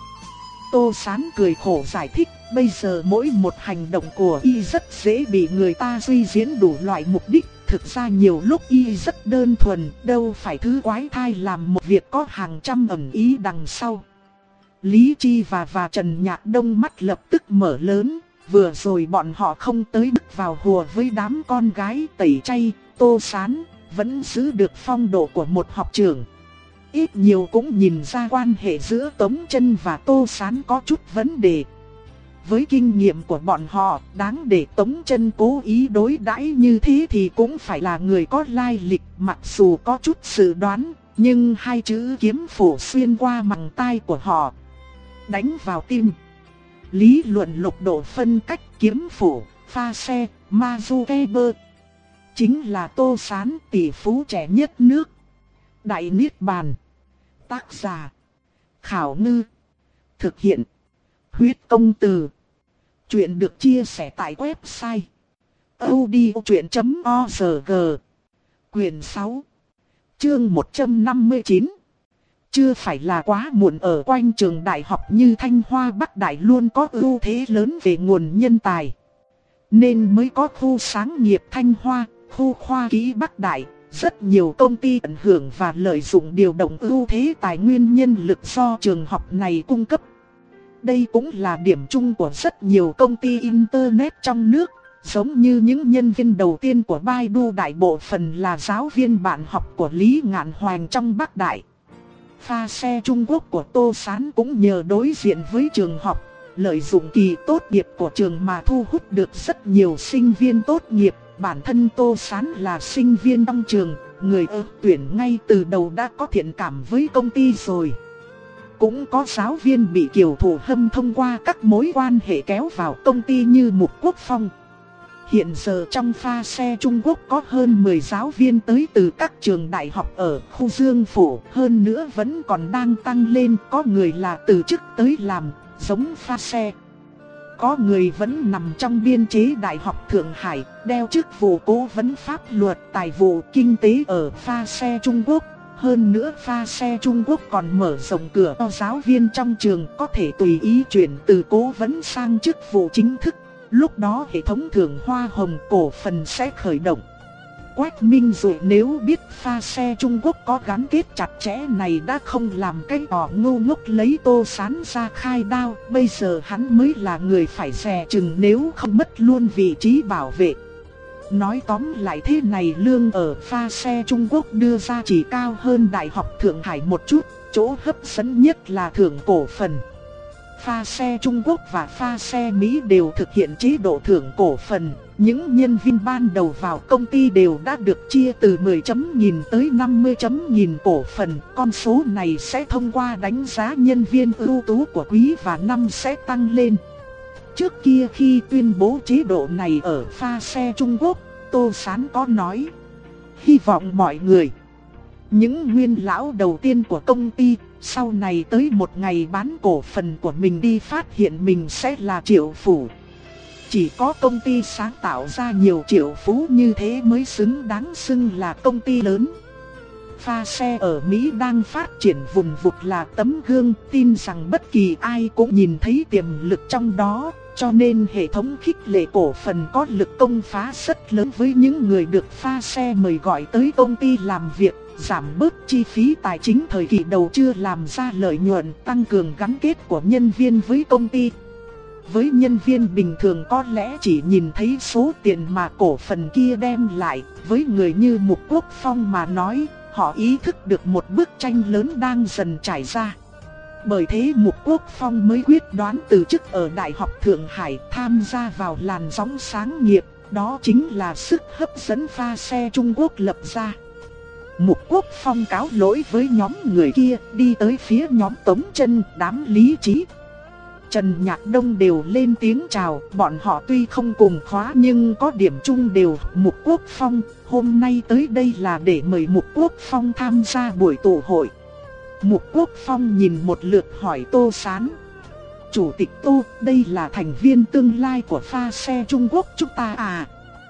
Tô Sán cười khổ giải thích, bây giờ mỗi một hành động của y rất dễ bị người ta suy diễn đủ loại mục đích. Thực ra nhiều lúc y rất đơn thuần, đâu phải thứ quái thai làm một việc có hàng trăm ẩn ý đằng sau. Lý Chi và và Trần Nhạc Đông mắt lập tức mở lớn, vừa rồi bọn họ không tới bước vào hùa với đám con gái tẩy chay. Tô Sán vẫn giữ được phong độ của một học trưởng. Ít nhiều cũng nhìn ra quan hệ giữa Tống Chân và Tô Sán có chút vấn đề. Với kinh nghiệm của bọn họ, đáng để Tống Chân cố ý đối đãi như thế thì cũng phải là người có lai lịch. Mặc dù có chút dự đoán, nhưng hai chữ kiếm phủ xuyên qua màng tai của họ, đánh vào tim. Lý luận lục độ phân cách, kiếm phủ, pha xe, Mazukeber. Chính là Tô Sán, tỷ phú trẻ nhất nước. Đại Niết Bàn. Tác giả Khảo Ngư. Thực hiện Huyết Công Từ. Chuyện được chia sẻ tại website audiochuyện chấm org. Quyền sáu, chương một trăm năm mươi chín. Chưa phải là quá muộn, ở quanh trường đại học như Thanh Hoa Bắc Đại luôn có ưu thế lớn về nguồn nhân tài, nên mới có khu sáng nghiệp Thanh Hoa, khu khoa kỹ Bắc Đại. Rất nhiều công ty tận hưởng và lợi dụng điều động ưu thế tài nguyên nhân lực do trường học này cung cấp. Đây cũng là điểm chung của rất nhiều công ty Internet trong nước. Giống như những nhân viên đầu tiên của Baidu, đại bộ phần là giáo viên bạn học của Lý Ngạn Hoành trong Bắc Đại. Pha xe Trung Quốc của Tô Sán cũng nhờ đối diện với trường học, lợi dụng kỳ tốt nghiệp của trường mà thu hút được rất nhiều sinh viên tốt nghiệp. Bản thân Tô Sán là sinh viên trong trường, người ơ tuyển ngay từ đầu đã có thiện cảm với công ty rồi. Cũng có giáo viên bị Kiều Thủ Hâm thông qua các mối quan hệ kéo vào công ty như Mục Quốc Phong. Hiện giờ trong pha xe Trung Quốc có hơn mười giáo viên tới từ các trường đại học ở khu Dương Phủ. Hơn nữa vẫn còn đang tăng lên, có người là từ chức tới làm, giống pha xe. Có người vẫn nằm trong biên chế Đại học Thượng Hải, đeo chức vụ cố vấn pháp luật, tài vụ, kinh tế ở pha xe Trung Quốc. Hơn nữa pha xe Trung Quốc còn mở rộng cửa cho giáo viên trong trường có thể tùy ý chuyển từ cố vấn sang chức vụ chính thức. Lúc đó hệ thống thưởng hoa hồng cổ phần sẽ khởi động. Quách Minh Dụ nếu biết pha xe Trung Quốc có gắn kết chặt chẽ này đã không làm cái trò ngu ngốc lấy Tô Sán ra khai đao. Bây giờ hắn mới là người phải dè chừng, nếu không mất luôn vị trí bảo vệ. Nói tóm lại thế này, lương ở pha xe Trung Quốc đưa ra chỉ cao hơn Đại học Thượng Hải một chút, chỗ hấp dẫn nhất là thưởng cổ phần. Pha xe Trung Quốc và pha xe Mỹ đều thực hiện chế độ thưởng cổ phần. Những nhân viên ban đầu vào công ty đều đã được chia từ mười chấm nghìn tới năm mươi chấm nghìn cổ phần. Con số này sẽ thông qua đánh giá nhân viên ưu tú của quý và năm sẽ tăng lên. Trước kia khi tuyên bố chế độ này ở pha xe Trung Quốc, Tô Sán có nói: hy vọng mọi người, những nguyên lão đầu tiên của công ty, sau này tới một ngày bán cổ phần của mình đi phát hiện mình sẽ là triệu phú. Chỉ có công ty sáng tạo ra nhiều triệu phú như thế mới xứng đáng xưng là công ty lớn. Pha xe ở Mỹ đang phát triển vùn vụt là tấm gương, tin rằng bất kỳ ai cũng nhìn thấy tiềm lực trong đó. Cho nên hệ thống khích lệ cổ phần có lực công phá rất lớn với những người được pha xe mời gọi tới công ty làm việc, giảm bớt chi phí tài chính thời kỳ đầu chưa làm ra lợi nhuận, tăng cường gắn kết của nhân viên với công ty. Với nhân viên bình thường có lẽ chỉ nhìn thấy số tiền mà cổ phần kia đem lại, với người như Mục Quốc Phong mà nói, họ ý thức được một bức tranh lớn đang dần trải ra. Bởi thế Mục Quốc Phong mới quyết đoán từ chức ở Đại học Thượng Hải, tham gia vào làn sóng sáng nghiệp, đó chính là sức hấp dẫn pha xe Trung Quốc lập ra. Mục Quốc Phong cáo lỗi với nhóm người kia, đi tới phía nhóm Tống Chân, đám Lý Trí, Trần Nhạc Đông đều lên tiếng chào. Bọn họ tuy không cùng khóa nhưng có điểm chung đều Mục Quốc Phong. Hôm nay tới đây là để mời Mục Quốc Phong tham gia buổi tụ hội. Mục Quốc Phong nhìn một lượt hỏi Tô Sán: Chủ tịch Tô, đây là thành viên tương lai của pha xe Trung Quốc chúng ta à?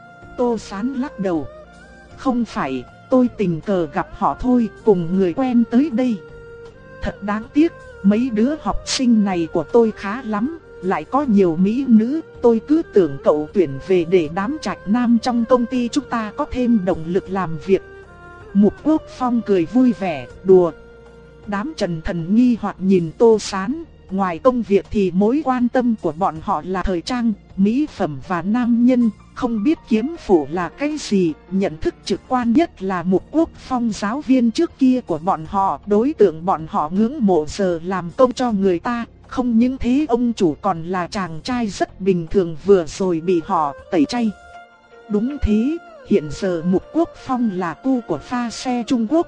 Tô Sán lắc đầu: không phải, tôi tình cờ gặp họ thôi, cùng người quen tới đây. Thật đáng tiếc, mấy đứa học sinh này của tôi khá lắm, lại có nhiều mỹ nữ, tôi cứ tưởng cậu tuyển về để đám trạch nam trong công ty chúng ta có thêm động lực làm việc. Mục Quốc Phong cười vui vẻ, đùa. Đám Trần Thần nghi hoặc nhìn Tô Sán, ngoài công việc thì mối quan tâm của bọn họ là thời trang, mỹ phẩm và nam nhân, không biết kiếm phủ là cái gì. Nhận thức trực quan nhất là Mục Quốc Phong giáo viên trước kia của bọn họ, đối tượng bọn họ ngưỡng mộ giờ làm công cho người ta. Không những thế ông chủ còn là chàng trai rất bình thường vừa rồi bị họ tẩy chay. Đúng thế, hiện giờ Mục Quốc Phong là cu của pha xe Trung Quốc.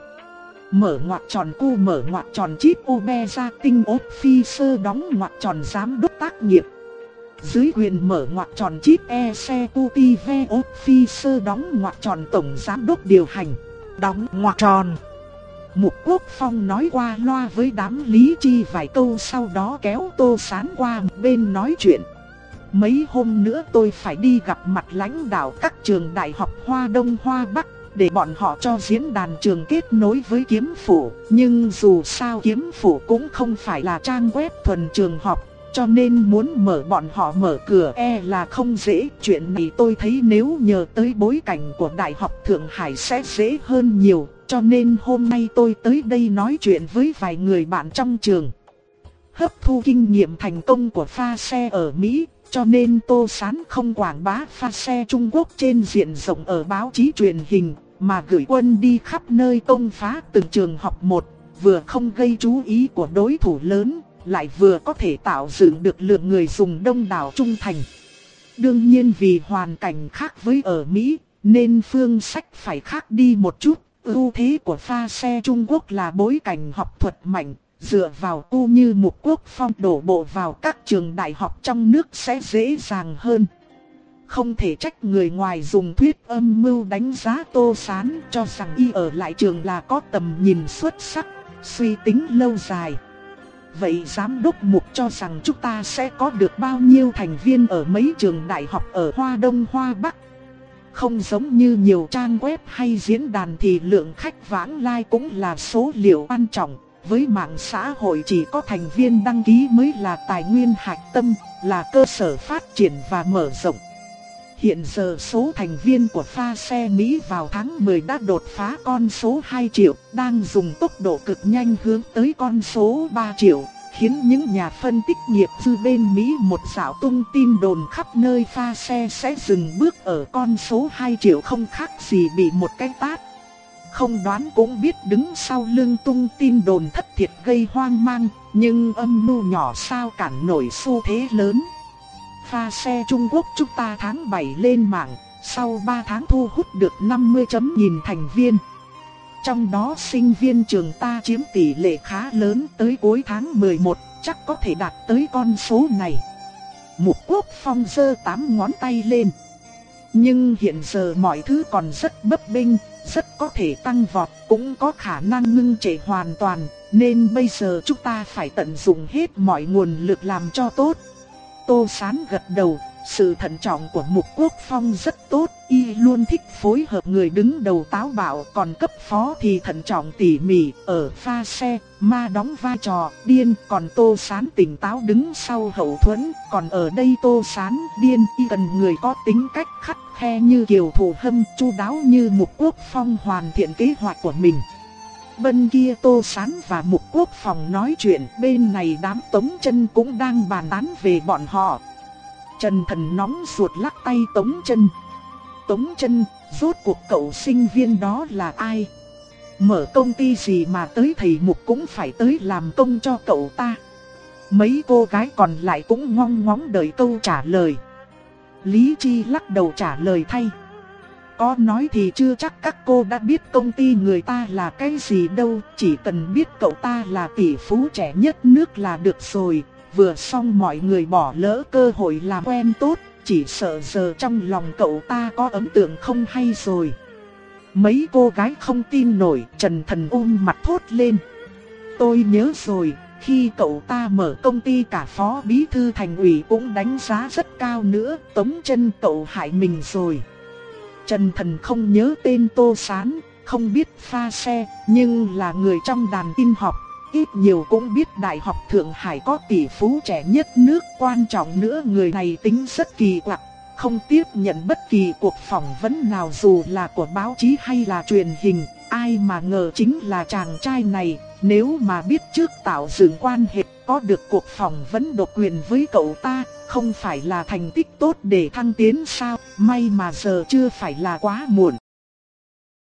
Mở ngoặc tròn cu mở ngoặc tròn chip Obe ra tinh officer đóng ngoặc tròn giám đốc tác nghiệp. Dưới quyền mở ngoặc tròn chip executive officer đóng ngoặc tròn tổng giám đốc điều hành. Đóng ngoặc tròn. Mục Quốc Phong nói qua loa với đám Lý Chi vài câu, sau đó kéo Tô Sán qua một bên nói chuyện. Mấy hôm nữa tôi phải đi gặp mặt lãnh đạo các trường đại học Hoa Đông Hoa Bắc, để bọn họ cho diễn đàn trường kết nối với Kiếm Phủ. Nhưng dù sao Kiếm Phủ cũng không phải là trang web thuần trường học, cho nên muốn mở bọn họ mở cửa e là không dễ. Chuyện này tôi thấy nếu nhờ tới bối cảnh của Đại học Thượng Hải sẽ dễ hơn nhiều. Cho nên hôm nay tôi tới đây nói chuyện với vài người bạn trong trường. Hấp thu kinh nghiệm thành công của pha xe ở Mỹ, cho nên Tô Sán không quảng bá pha xe Trung Quốc trên diện rộng ở báo chí truyền hình, mà gửi quân đi khắp nơi công phá từng trường học một, vừa không gây chú ý của đối thủ lớn, lại vừa có thể tạo dựng được lượng người dùng đông đảo trung thành. Đương nhiên vì hoàn cảnh khác với ở Mỹ, nên phương sách phải khác đi một chút. Ưu thế của pha xe Trung Quốc là bối cảnh học thuật mạnh, dựa vào tu như Mục Quốc Phong đổ bộ vào các trường đại học trong nước sẽ dễ dàng hơn. Không thể trách người ngoài dùng thuyết âm mưu đánh giá Tô Sán, cho rằng y ở lại trường là có tầm nhìn xuất sắc, suy tính lâu dài. Vậy giám đốc Mục cho rằng chúng ta sẽ có được bao nhiêu thành viên ở mấy trường đại học ở Hoa Đông Hoa Bắc? Không giống như nhiều trang web hay diễn đàn thì lượng khách vãng lai cũng là số liệu quan trọng. Với mạng xã hội chỉ có thành viên đăng ký mới là tài nguyên hạch tâm, là cơ sở phát triển và mở rộng. Hiện giờ số thành viên của pha xe Mỹ vào tháng mười đã đột phá con số hai triệu, đang dùng tốc độ cực nhanh hướng tới con số ba triệu. khiến những nhà phân tích nghiệp dư bên Mỹ một dạo tung tin đồn khắp nơi pha xe sẽ dừng bước ở con số hai triệu không khác gì bị một cái tát. Không đoán cũng biết đứng sau lưng tung tin đồn thất thiệt gây hoang mang, nhưng âm mưu nhỏ sao cản nổi xu thế lớn. Pha xe Trung Quốc chúng ta tháng bảy lên mạng, sau ba tháng thu hút được năm mươi chấm nghìn thành viên. Trong đó sinh viên trường ta chiếm tỷ lệ khá lớn, tới cuối tháng mười một chắc có thể đạt tới con số này. Mục Quốc Phong giơ tám ngón tay lên. Nhưng hiện giờ mọi thứ còn rất bấp bênh, rất có thể tăng vọt, cũng có khả năng ngưng trệ hoàn toàn, nên bây giờ chúng ta phải tận dụng hết mọi nguồn lực làm cho tốt. Tô Sán gật đầu, sự thận trọng của Mục Quốc Phong rất tốt, y luôn thích phối hợp người đứng đầu táo bạo, còn cấp phó thì thận trọng tỉ mỉ. Ở pha xe, ma đóng vai trò điên, còn Tô Sán tỉnh táo đứng sau hậu thuẫn. Còn ở đây Tô Sán điên, y cần người có tính cách khắt khe như Kiều Thủ Hâm, chu đáo như Mục Quốc Phong hoàn thiện kế hoạch của mình. Bên kia Tô Sán và Mục Quốc Phong nói chuyện, bên này đám Tống Chân cũng đang bàn tán về bọn họ. Trần Thần nóng ruột lắc tay Tống Chân. Tống Chân, rốt cuộc cậu sinh viên đó là ai? Mở công ty gì mà tới thầy Mục cũng phải tới làm công cho cậu ta? Mấy cô gái còn lại cũng ngong ngóng đợi câu trả lời. Lý Chi lắc đầu trả lời thay. Có nói thì chưa chắc các cô đã biết công ty người ta là cái gì đâu, chỉ cần biết cậu ta là tỷ phú trẻ nhất nước là được rồi. Vừa xong mọi người bỏ lỡ cơ hội làm quen tốt, chỉ sợ giờ trong lòng cậu ta có ấn tượng không hay rồi. Mấy cô gái không tin nổi, Trần Thần ôm mặt thốt lên. Tôi nhớ rồi, khi cậu ta mở công ty cả phó bí thư thành ủy cũng đánh giá rất cao nữa, Tống Chân cậu hại mình rồi. Trần Thần không nhớ tên Tô Sán, không biết pha xe, nhưng là người trong đàn tin học. Ít nhiều cũng biết Đại học Thượng Hải có tỷ phú trẻ nhất nước, quan trọng nữa người này tính rất kỳ quặc, không tiếp nhận bất kỳ cuộc phỏng vấn nào dù là của báo chí hay là truyền hình. Ai mà ngờ chính là chàng trai này, nếu mà biết trước tạo dựng quan hệ, có được cuộc phỏng vấn độc quyền với cậu ta, không phải là thành tích tốt để thăng tiến sao? May mà giờ chưa phải là quá muộn.